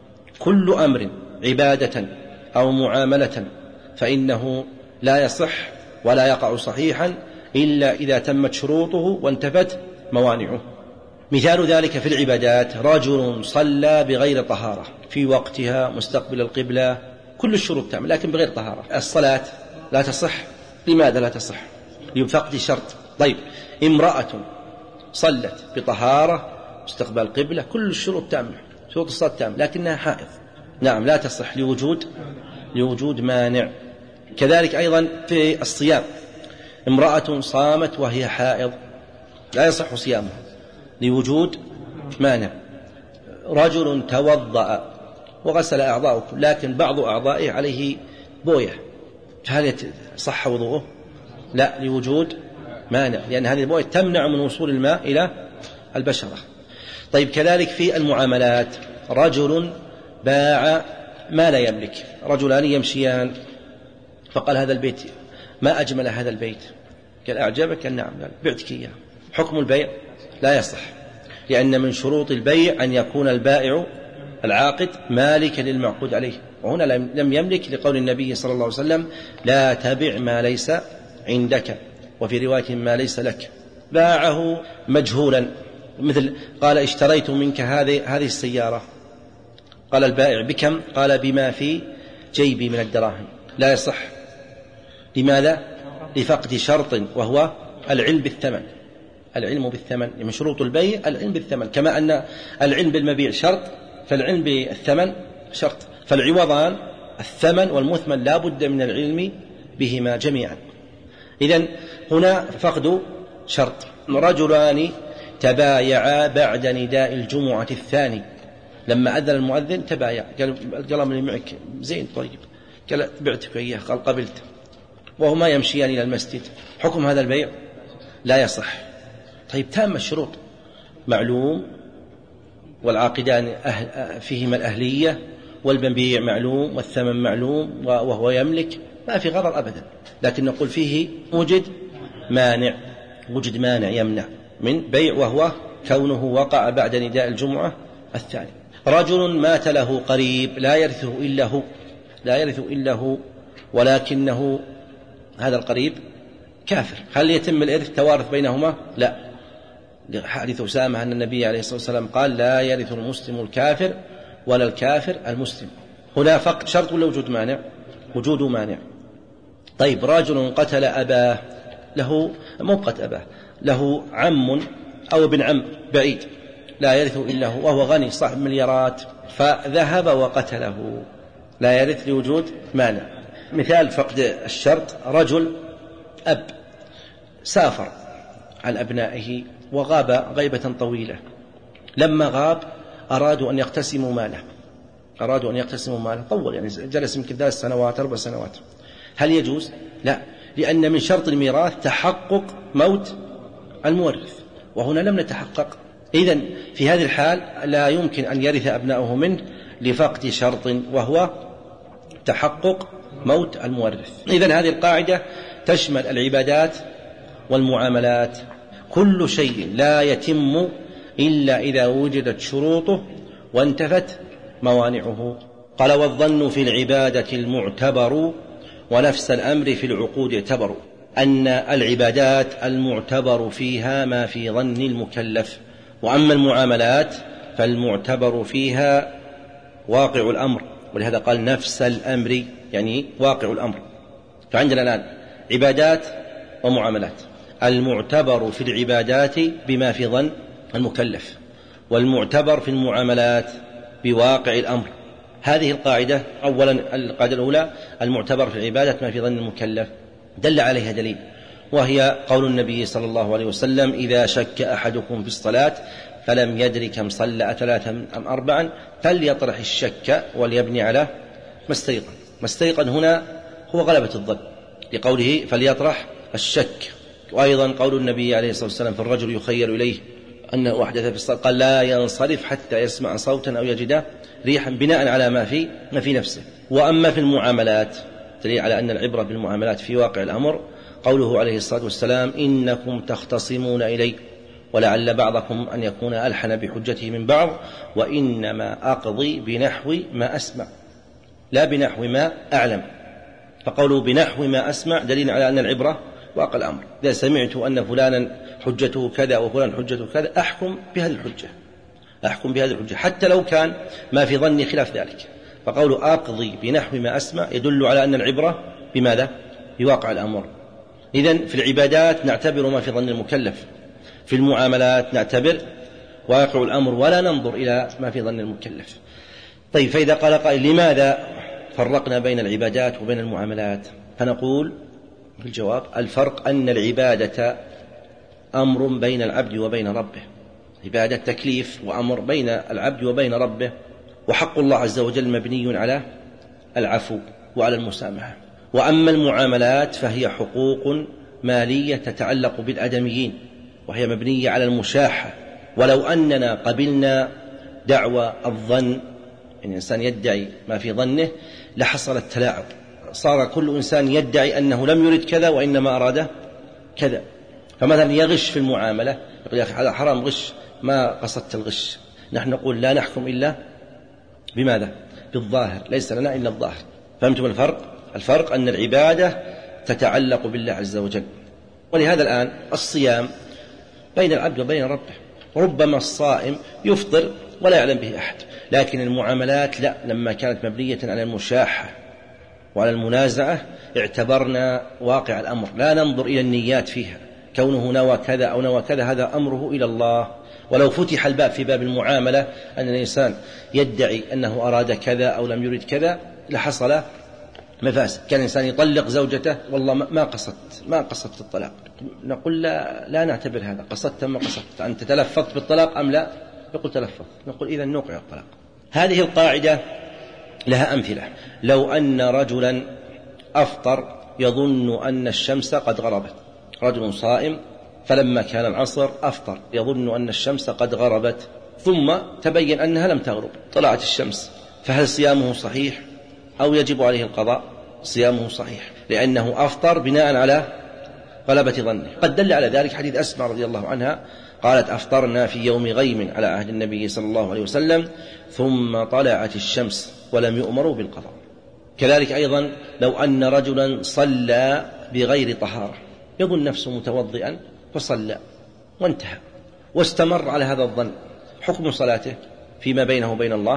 كل أمر عبادة أو معاملة فإنه لا يصح ولا يقع صحيحا إلا إذا تمت شروطه وانتفت موانعه. مثال ذلك في العبادات رجل صلى بغير طهارة في وقتها مستقبل القبلة، كل الشروط تعمل لكن بغير طهارة. الصلاة لا تصح. لماذا لا تصح؟ لفقد شرط. طيب، امرأة صلت بطهارة مستقبل القبلة، كل الشروط تعمل، شروط الصلاة تعمل، لكنها حائض، نعم لا تصح لوجود لوجود مانع. كذلك أيضا في الصيام، امرأة صامت وهي حائض لا يصح صيامها لوجود مانع. رجل توضأ وغسل أعضاءه لكن بعض أعضائه عليه بوية، فهل صح وضوءه؟ لا، لوجود مانع، لأن هذه البوية تمنع من وصول الماء إلى البشرة. طيب، كذلك في المعاملات رجل باع ما لا يملك، رجلان يمشيان فقال هذا البيت ما أجمل هذا البيت، قال أعجبك؟ قال نعم، قال بعتك إياه. حكم البيع لا يصح، لأن من شروط البيع أن يكون البائع العاقد مالكا للمعقود عليه، وهنا لم يملك لقول النبي صلى الله عليه وسلم لا تبع ما ليس عندك، وفي رواية ما ليس لك. باعه مجهولا، مثل قال اشتريت منك هذه هذه السيارة، قال البائع بكم؟ قال بما في جيبي من الدراهم. لا يصح. لماذا؟ لفقد شرط وهو العلم بالثمن. العلم بالثمن من شروط البيع العلم بالثمن، كما أن العلم بالمبيع شرط فالعلم بالثمن شرط، فالعوضان الثمن والمثمن لا بد من العلم بهما جميعا. إذن هنا فقد شرط. رجلان تبايعا بعد نداء الجمعة الثاني، لما أذن المؤذن تبايع، قال القلم اللي معك زين طيب، قال بعتك إياه، قال قبلت، وهما يمشيان إلى المسجد. حكم هذا البيع لا يصح. طيب، تام الشروط، معلوم والعاقدان أهل فيهما الأهلية، والمبيع معلوم والثمن معلوم وهو يملك، ما في غرر أبدا، لكن نقول فيه وجد مانع، وجد مانع يمنع من بيع، وهو كونه وقع بعد نداء الجمعة الثاني. رجل مات له قريب لا يرثه إلا هو، لا يرث إلا هو، ولكنه هذا القريب كافر، هل يتم الإرث توارث بينهما؟ لا، لحديث أسامة أن النبي عليه الصلاة والسلام قال لا يرث المسلم الكافر ولا الكافر المسلم. هنا فقط شرط ولا وجود مانع؟ وجود مانع. طيب، رجل قتل أباه، له مبقت أباه، له عم أو ابن عم بعيد لا يرث إلا هو، وهو غني صاحب مليارات، فذهب وقتله، لا يرث لوجود مانع. مثال فقد الشرط، رجل أب سافر عن أبنائه وغاب غيبة طويلة، لما غاب أرادوا أن يقتسموا ماله، أرادوا أن يقتسموا ماله طول، يعني جلس يمكن ثلاث سنوات أربع سنوات، هل يجوز؟ لا، لأن من شرط الميراث تحقق موت المورث، وهنا لم نتحقق. إذن في هذه الحال لا يمكن أن يرث أبناؤه منه لفقد شرط وهو تحقق موت المورث. إذن هذه القاعدة تشمل العبادات والمعاملات، كل شيء لا يتم إلا إذا وجدت شروطه وانتفت موانعه. قال والظن في العبادة المعتبر ونفس الأمر في العقود اعتبر. أن العبادات المعتبر فيها ما في ظن المكلف، وأما المعاملات فالمعتبر فيها واقع الأمر، ولهذا قال نفس الأمر يعني واقع الأمر. فعندنا الآن عبادات ومعاملات، المعتبر في العبادات بما في ظن المكلف، والمعتبر في المعاملات بواقع الأمر. هذه القاعدة أولا، القاعدة الأولى المعتبر في العبادة ما في ظن المكلف، دل عليها دليل، وهي قول النبي صلى الله عليه وسلم إذا شك أحدكم في الصلاة فلم يدري كم صلى أثلاثا أم أربعا فليطرح الشك وليبني على ما استيقن. ما استيقن هنا هو غلبة الظن، لقوله فليطرح الشك. وأيضا قول النبي عليه الصلاة والسلام في الرجل يخيل إليه أنه أحدث في الصلاة قال لا ينصرف حتى يسمع صوتا أو يجد ريحا، بناء على ما في ما في نفسه. وأما في المعاملات دليل على أن العبرة بالمعاملات في واقع الأمر قوله عليه الصلاة والسلام إنكم تختصمون إلي ولعل بعضكم أن يكون ألحن بحجته من بعض وإنما أقضي بنحو ما أسمع لا بنحو ما أعلم. فقوله بنحو ما أسمع دليل على أن العبرة واقع الأمر. إذا سمعت أن فلانا حجته كذا وفلان حجته كذا أحكم بهذه الحجة، أحكم بهذه الحجة حتى لو كان ما في ظني خلاف ذلك. فقوله أقضي بنحو ما أسمع يدل على أن العبرة بماذا؟ بواقع الأمر. إذن في العبادات نعتبر ما في ظن المكلف، في المعاملات نعتبر واقع الأمر ولا ننظر إلى ما في ظن المكلف. طيب، فإذا قال قائل لماذا فرقنا بين العبادات وبين المعاملات؟ فنقول في الجواب الفرق أن العبادة أمر بين العبد وبين ربه، عبادة تكليف وأمر بين العبد وبين ربه، وحق الله عز وجل مبني على العفو وعلى المسامحة. وأما المعاملات فهي حقوق مالية تتعلق بالآدميين، وهي مبنية على المشاحة. ولو أننا قبلنا دعوى الظن إن الإنسان يدعي ما في ظنه لحصل التلاعب، صار كل إنسان يدعي أنه لم يرد كذا وإنما أراد كذا. فمثلا يغش في المعاملة يقول يا أخي هذا حرام غش، ما قصدت الغش. نحن نقول لا نحكم إلا بماذا؟ بالظاهر، ليس لنا إلا الظاهر. فهمتم الفرق؟ الفرق أن العبادة تتعلق بالله عز وجل. ولهذا الآن الصيام بين العبد وبين ربه، ربما الصائم يفطر ولا يعلم به أحد. لكن المعاملات لا، لما كانت مبنية على المشاحة وعلى المنازعة اعتبرنا واقع الأمر، لا ننظر إلى النيات فيها، كونه نوى كذا أو نوى كذا هذا أمره إلى الله. ولو فتح الباب في باب المعاملة أن الإنسان يدعي أنه أراد كذا أو لم يرد كذا لحصل مفاسد. كان الإنسان يطلق زوجته والله ما قصدت ما قصدت الطلاق، نقول لا, لا نعتبر هذا، قصدت ما قصدت، أنت تلفظت بالطلاق أم لا؟ يقول تلفظ، نقول إذا نوقع الطلاق. هذه القاعدة لها أمثلة. لو أن رجلا أفطر يظن أن الشمس قد غربت، رجل صائم فلما كان العصر أفطر يظن أن الشمس قد غربت، ثم تبين أنها لم تغرب، طلعت الشمس، فهل صيامه صحيح أو يجب عليه القضاء؟ صيامه صحيح، لأنه أفطر بناء على غلبة ظنه. قد دل على ذلك حديث أسماء رضي الله عنها قالت أفطرنا في يوم غيم على عهد النبي صلى الله عليه وسلم ثم طلعت الشمس ولم يؤمروا بالقضاء. كذلك أيضا لو أن رجلا صلى بغير طهارة يظن نفسه متوضئا فصلى وانتهى واستمر على هذا الظن، حكم صلاته فيما بينه وبين الله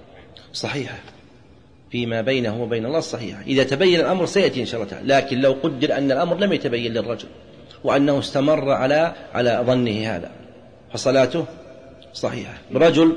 صحيحة، فيما بينه وبين الله صحيحة إذا تبين الأمر سيأتي إن شاء الله تعالى. لكن لو قدر أن الأمر لم يتبين للرجل وأنه استمر على على ظنه هذا فصلاته صحيحة. رجل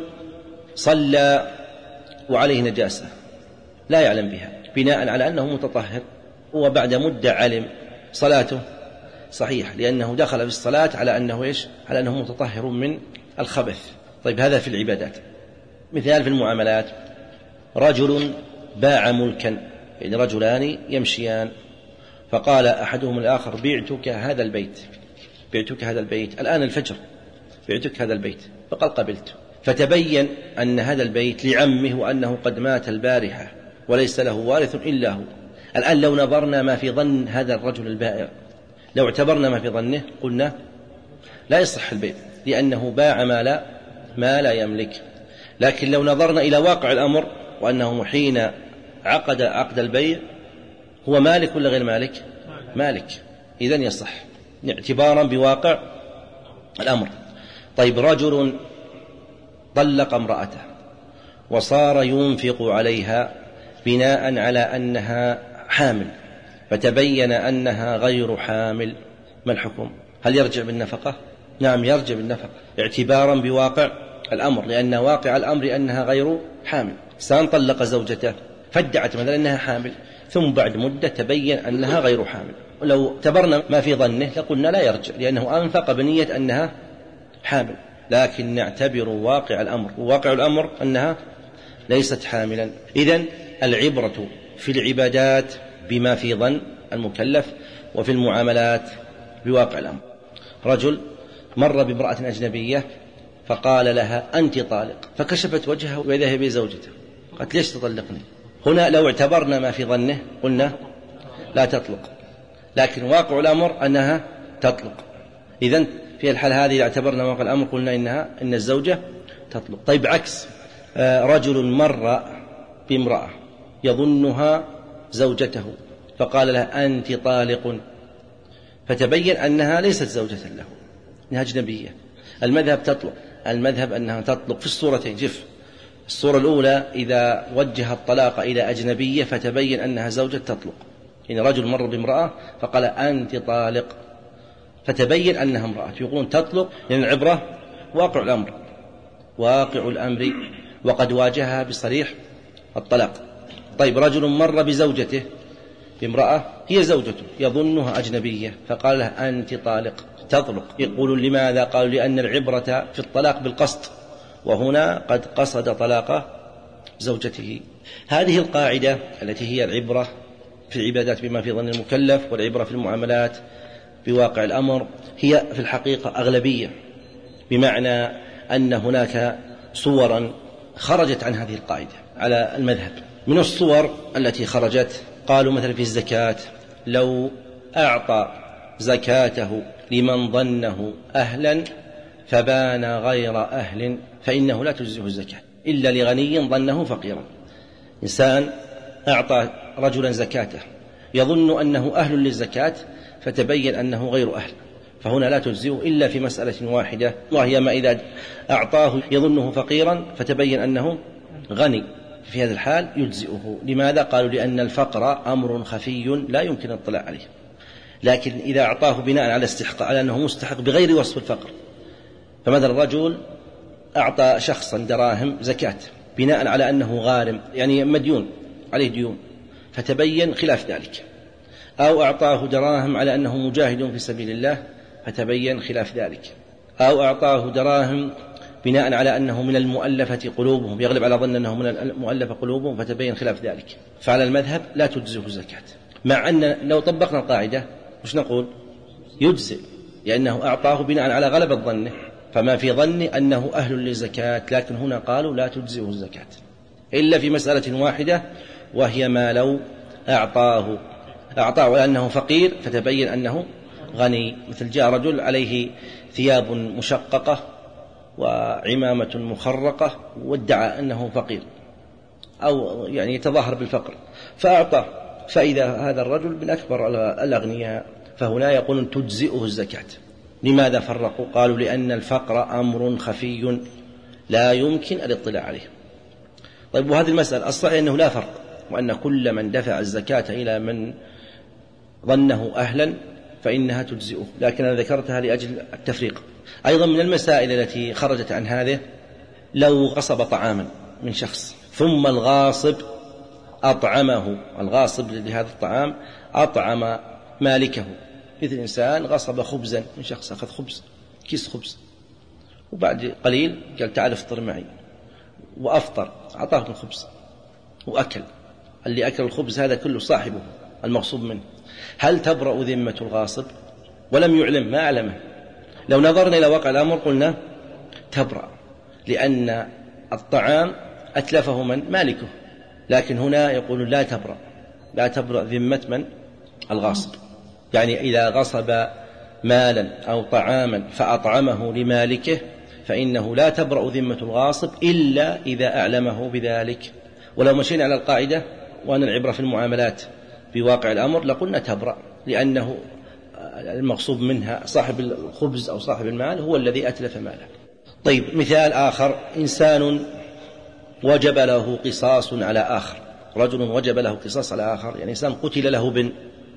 صلى وعليه نجاسة لا يعلم بها بناء على أنه متطهر، وبعد مدة علم، صلاته صحيح لأنه دخل في الصلاة على أنه إيش؟ على أنه متطهر من الخبث. طيب، هذا في العبادات. مثال في المعاملات، رجل باع ملكا، يعني رجلان يمشيان، فقال أحدهم الآخر بعتك هذا البيت، بعتك هذا البيت الآن الفجر، بعتك هذا البيت، فقال قبلت. فتبين أن هذا البيت لعمه وأنه قد مات البارحة وليس له وارث إلا هو. الآن لو نظرنا ما في ظن هذا الرجل البائع، لو اعتبرنا ما في ظنه قلنا لا يصح البيع، لأنه باع ما لا, ما لا يملك. لكن لو نظرنا إلى واقع الأمر وأنه حين عقد عقد البيع هو مالك ولا غير مالك؟ مالك، إذن يصح اعتبارا بواقع الأمر. طيب، رجل طلق امرأته وصار ينفق عليها بناء على أنها حامل، فتبين أنها غير حامل، ما الحكم؟ هل يرجع بالنفقة؟ نعم، يرجع بالنفقة اعتبارا بواقع الأمر، لأن واقع الأمر أنها غير حامل. إنسان طلق زوجته فادعت مثلا أنها حامل، ثم بعد مدة تبين أنها غير حامل، ولو اعتبرنا ما في ظنه لقلنا لا يرجع، لأنه أنفق بنية أنها حامل، لكن نعتبر واقع الأمر، وواقع الأمر أنها ليست حاملا. إذن العبرة في العبادات بما في ظن المكلف، وفي المعاملات بواقع الأمر. رجل مر بامرأة أجنبية فقال لها أنت طالق، فكشفت وجهها وإذا هي بزوجته، قالت ليش تطلقني؟ هنا لو اعتبرنا ما في ظنه قلنا لا تطلق، لكن واقع الأمر أنها تطلق. إذن في الحال هذه إذا اعتبرنا واقع الأمر قلنا إنها إن الزوجة تطلق. طيب، عكس، رجل مر بامرأة يظنها زوجته فقال لها أنت طالق، فتبين أنها ليست زوجة له، إنها أجنبية. المذهب تطلق، المذهب أنها تطلق في الصورتين. جف الصورة الأولى إذا وجه الطلاق إلى أجنبية فتبين أنها زوجة تطلق، يعني رجل مر بامرأة فقال أنت طالق فتبين أنها امرأة، يقولون تطلق، لأن العبرة واقع الأمر، واقع الأمر وقد واجهها بصريح الطلاق. طيب، رجل مر بزوجته بامرأة هي زوجته يظنها أجنبية فقال لها أنت طالق، تطلق. يقولون لماذا؟ قالوا لأن العبرة في الطلاق بالقصد، وهنا قد قصد طلاق زوجته. هذه القاعدة التي هي العبرة في العبادات بما في ظن المكلف، والعبرة في المعاملات بواقع الأمر، هي في الحقيقة أغلبية، بمعنى أن هناك صورا خرجت عن هذه القاعدة على المذهب. من الصور التي خرجت قالوا مثلا في الزكاة لو أعطى زكاته لمن ظنه أهلا فبان غير أهل فإنه لا تجزئه الزكاة إلا لغني ظنه فقيرا. إنسان أعطى رجلا زكاته يظن أنه أهل للزكاة فتبين أنه غير أهل، فهنا لا تجزئه إلا في مسألة واحدة، وهي ما إذا أعطاه يظنه فقيرا فتبين أنه غني، في هذا الحال يجزئه. لماذا؟ قالوا لأن الفقر أمر خفي لا يمكن الاطلاع عليه، لكن إذا أعطاه بناء على استحقاق، على أنه مستحق بغير وصف الفقر، فمثلا الرجل أعطى شخصا دراهم زكاة بناء على أنه غارم، يعني مديون عليه ديون، فتبين خلاف ذلك، أو أعطاه دراهم على أنه مجاهد في سبيل الله فتبين خلاف ذلك، أو أعطاه دراهم بناء على أنه من المؤلفة قلوبهم، يغلب على ظن أنه من المؤلفة قلوبهم فتبين خلاف ذلك، فعلى المذهب لا تجزئه الزكاة. مع أن لو طبقنا القاعدة مش نقول يجزئ، لأنه أعطاه بناء على غلبة ظنه، فما في ظن أنه أهل للزكاة، لكن هنا قالوا لا تجزئه الزكاة إلا في مسألة واحدة، وهي ما لو أعطاه أعطاه لأنه فقير فتبين أنه غني، مثل جاء رجل عليه ثياب مشققة وعمامة مخرقة وادعى أنه فقير أو يعني يتظاهر بالفقر فأعطاه، فإذا هذا الرجل من أكبر الأغنياء، فهنا يقولون تجزئه الزكاة. لماذا فرقوا؟ قالوا لأن الفقر أمر خفي لا يمكن الاطلاع عليه. طيب، وهذه المسألة الصحيح أنه لا فرق، وأن كل من دفع الزكاة إلى من ظنه أهلا فإنها تجزئه، لكن أنا ذكرتها لأجل التفريق. أيضا من المسائل التي خرجت عن هذه لو غصب طعاما من شخص ثم الغاصب أطعمه، الغاصب لهذا الطعام أطعم مالكه، مثل إنسان غصب خبزا من شخص، أخذ خبز كيس خبز وبعد قليل قال تعال افطر معي، وأفطر أعطاه الخبز وأكل، اللي أكل الخبز هذا كله صاحبه المغصوب منه، هل تبرأ ذمة الغاصب؟ ولم يعلم، ما أعلمه. لو نظرنا إلى واقع الأمر قلنا تبرأ، لأن الطعام أتلفه من مالكه، لكن هنا يقول لا تبرأ، لا تبرأ ذمة من الغاصب. يعني إذا غصب مالا أو طعاما فأطعمه لمالكه فإنه لا تبرأ ذمة الغاصب إلا إذا أعلمه بذلك. ولو مشينا على القاعدة وأن العبرة في المعاملات بواقع الأمر لقلنا تبرأ، لأنه المغصوب منها صاحب الخبز أو صاحب المال هو الذي أتلف ماله. طيب، مثال آخر: إنسان وجب له قصاص على آخر، رجل وجب له قصاص على آخر، يعني إنسان قتل له بن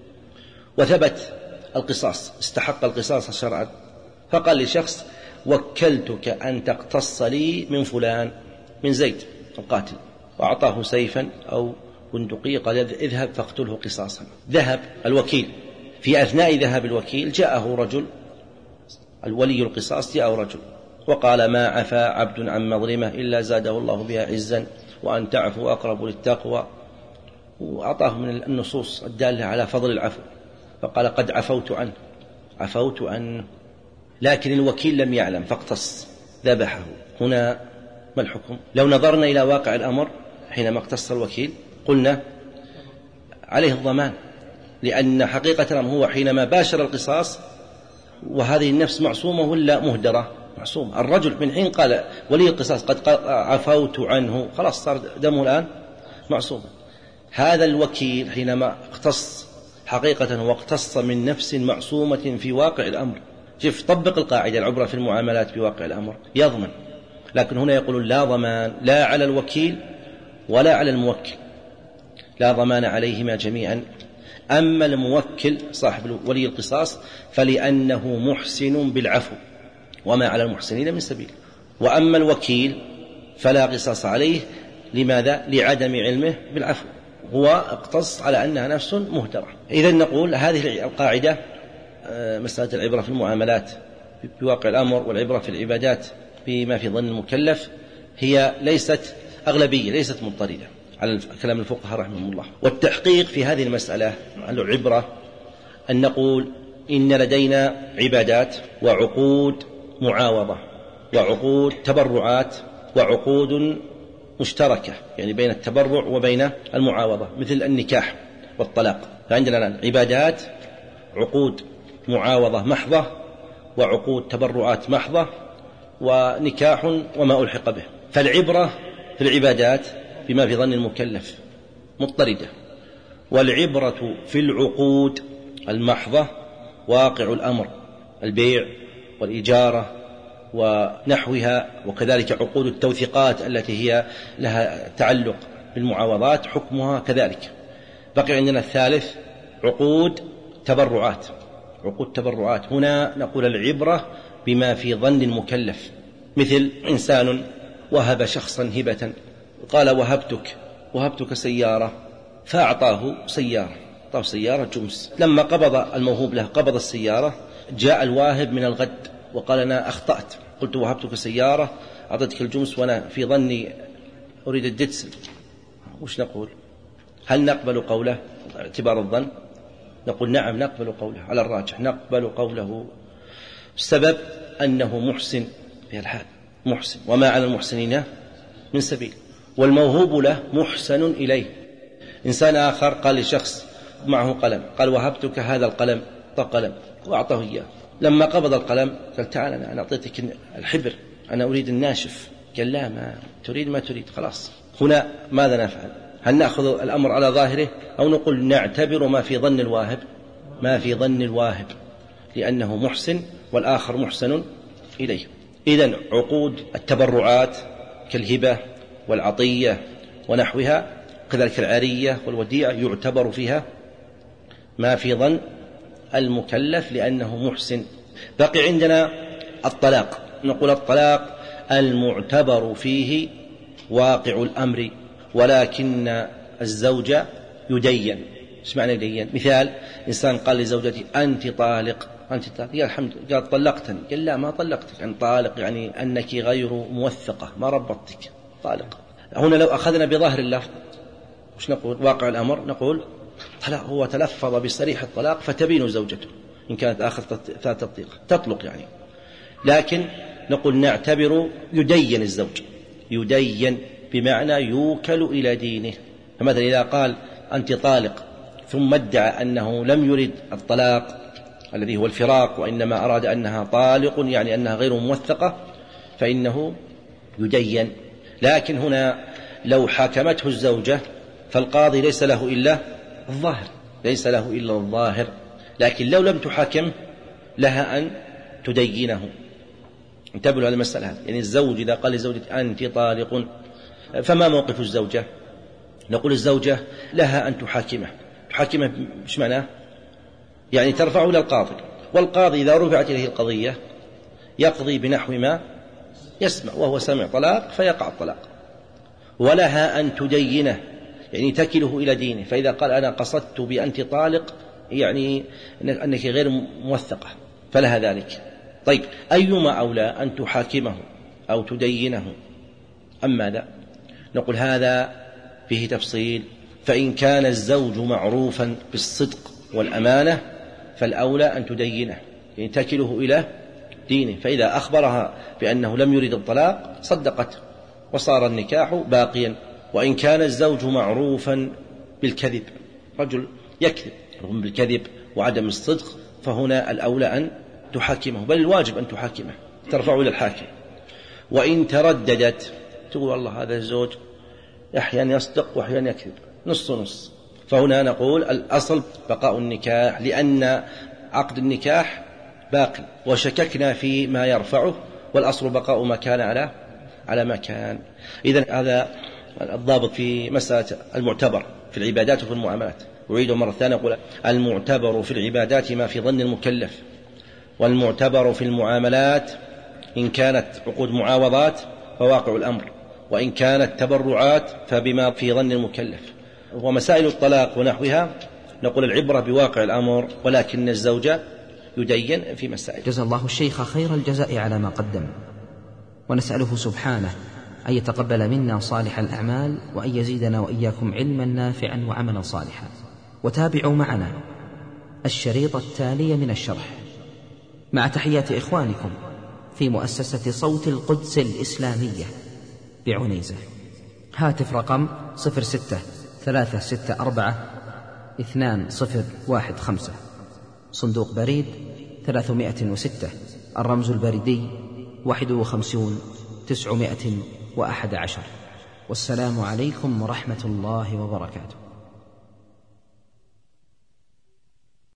وثبت القصاص، استحق القصاص شرعا، فقال لشخص: وكلتك أن تقتص لي من فلان، من زيد القاتل، وأعطاه سيفا أو بندقية، قال: اذهب فاقتله قصاصا. ذهب الوكيل، في أثناء ذهاب الوكيل جاءه رجل، الولي القصاص جاءه رجل وقال: ما عفا عبد عن مظلمة إلا زاده الله بها عزا وأن تعفو أقرب للتقوى، وأعطاه من النصوص الدالة على فضل العفو، فقال: قد عفوت عنه عفوت عنه لكن الوكيل لم يعلم فاقتص، ذبحه. هنا ما الحكم؟ لو نظرنا إلى واقع الأمر حينما اقتص الوكيل قلنا عليه الضمان، لأن حقيقة الأمر هو حينما باشر القصاص وهذه النفس معصومة ولا مهدرة؟ معصومة. الرجل من حين قال ولي القصاص قد عفوت عنه، خلاص صار دمه الآن معصوم. هذا الوكيل حينما اقتص حقيقة واقتص من نفس معصومة في واقع الأمر، شوف طبق القاعدة: العبرة في المعاملات بواقع الأمر، يضمن. لكن هنا يقول لا ضمان، لا على الوكيل ولا على الموكل، لا ضمان عليهما جميعا. أما الموكل صاحب ولي القصاص فلأنه محسن بالعفو وما على المحسنين من سبيل، وأما الوكيل فلا قصاص عليه. لماذا؟ لعدم علمه بالعفو، هو اقتص على أنها نفس مهدرة. إذن نقول هذه القاعدة، مسألة العبرة في المعاملات بواقع الأمر والعبرة في العبادات بما في ظن المكلف، هي ليست أغلبية، ليست مضطردة على كلام الفقهاء رحمهم الله. والتحقيق في هذه المسألة العبرة أن نقول إن لدينا عبادات وعقود معاوضة وعقود تبرعات وعقود مشتركة، يعني بين التبرع وبين المعاوضة، مثل النكاح والطلاق. فعندنا الآن عبادات، عقود معاوضة محضة، وعقود تبرعات محضة، ونكاح وما ألحق به. فالعبرة في العبادات بما في ظن المكلف مضطردة، والعبرة في العقود المحضة واقع الأمر، البيع والإجارة ونحوها، وكذلك عقود التوثيقات التي هي لها تعلق بالمعاوضات حكمها كذلك. بقي عندنا الثالث عقود تبرعات. عقود تبرعات هنا نقول العبرة بما في ظن المكلف، مثل إنسان وهب شخصا هبة، قال وهبتك وهبتك سيارة، فأعطاه سيارة، أعطاه سيارة جمس. لما قبض الموهوب له قبض السيارة، جاء الواهب من الغد وقال أنا أخطأت، قلت وهبتك سيارة أعطيتك الجمس وأنا في ظني أريد الدتسل. وش نقول؟ هل نقبل قوله اعتبار الظن؟ نقول نعم نقبل قوله، على الراجح نقبل قوله. السبب أنه محسن في الحال، محسن وما على المحسنين من سبيل، والموهوب له محسن إليه. إنسان آخر قال لشخص معه قلم، قال وهبتك هذا القلم، قلم، وأعطاه إياه. لما قبض القلم قال تعال أنا أعطيتك الحبر، أنا أريد الناشف. قال لا، ما تريد ما تريد، خلاص. هنا ماذا نفعل؟ هل نأخذ الأمر على ظاهره أو نقول نعتبر ما في ظن الواهب؟ ما في ظن الواهب، لأنه محسن والآخر محسن إليه. إذن عقود التبرعات كالهبة والعطية ونحوها، كذلك العارية والوديعة، يعتبر فيها ما في ظن المكلف لأنه محسن. بقي عندنا الطلاق. نقول الطلاق المعتبر فيه واقع الأمر، ولكن الزوج يدين. ايش معنى يدين؟ مثال إنسان قال لزوجته أنت طالق، أنت طالق، يا الحمد لله، قال طلقتني، قال لا ما طلقتك، يعني طالق يعني أنك غير موثقة، ما ربطتك، طالق. هنا لو أخذنا بظاهر اللفظ وش نقول؟ واقع الأمر نقول طلاق، هو تلفظ بصريح الطلاق فتبين زوجته إن كانت آخر ثلاث تطليق تطلق يعني. لكن نقول نعتبر يدين الزوج، يدين بمعنى يوكل إلى دينه. فمثلا إذا قال أنت طالق ثم ادعى أنه لم يرد الطلاق الذي هو الفراق، وإنما أراد أنها طالق يعني أنها غير موثقة، فإنه يدين. لكن هنا لو حاكمته الزوجة فالقاضي ليس له إلا الظاهر، ليس له إلا الظاهر، لكن لو لم تحاكم لها أن تدينه. انتبهوا على المسألة هذه. يعني الزوج إذا قال لزوجته أنت طالق، فما موقف الزوجة؟ نقول الزوجة لها أن تحاكمه. تحاكمه مش معناه؟ يعني ترفعه إلى القاضي، والقاضي إذا رفعت إليه القضية يقضي بنحو ما يسمع، وهو سمع طلاق فيقع الطلاق. ولها أن تدينه، يعني تكله إلى دينه. فإذا قال أنا قصدت بأنت طالق يعني أنك غير موثقة فلها ذلك. طيب أيما أولى أن تحاكمه أو تدينه أم ماذا؟ نقول هذا فيه تفصيل. فإن كان الزوج معروفا بالصدق والأمانة فالأولى أن تدينه، يعني تكله إلى دينه. فإذا أخبرها بأنه لم يريد الطلاق صدقته وصار النكاح باقيا. وإن كان الزوج معروفا بالكذب، رجل يكذب بالكذب وعدم الصدق، فهنا الأولى أن تحاكمه، بل الواجب أن تحاكمه، ترفعه إلى الحاكم. وإن ترددت، تقول والله هذا الزوج أحيانا يصدق وأحيانا يكذب، نص نص، فهنا نقول الأصل بقاء النكاح، لأن عقد النكاح باقي وشككنا في ما يرفعه، والأصل بقاء ما كان على على ما كان. إذن هذا الضابط في مسألة المعتبر في العبادات وفي المعاملات. أعيد مرة ثانية أقول المعتبر في العبادات ما في ظن المكلف، والمعتبر في المعاملات إن كانت عقود معاوضات فواقع الأمر، وإن كانت تبرعات فبما في ظن المكلف. ومسائل الطلاق ونحوها نقول العبرة بواقع الأمر، ولكن الزوجة يدين في مسائل. جزا الله الشيخ خير الجزاء على ما قدم، ونسأله سبحانه أن يتقبل منا صالح الأعمال، وأن يزيدنا وإياكم علما نافعا وعملا صالحا. وتابعوا معنا الشريط التالي من الشرح مع تحيات إخوانكم في مؤسسة صوت القدس الإسلامية بعنيزة. هاتف رقم صفر ستة ثلاثة ستة أربعة اثنان صفر واحد خمسة، صندوق بريد ثلاثمائة وستة، الرمز البريدي واحد وخمسون تسعمائة وأحد عشر. والسلام عليكم ورحمة الله وبركاته.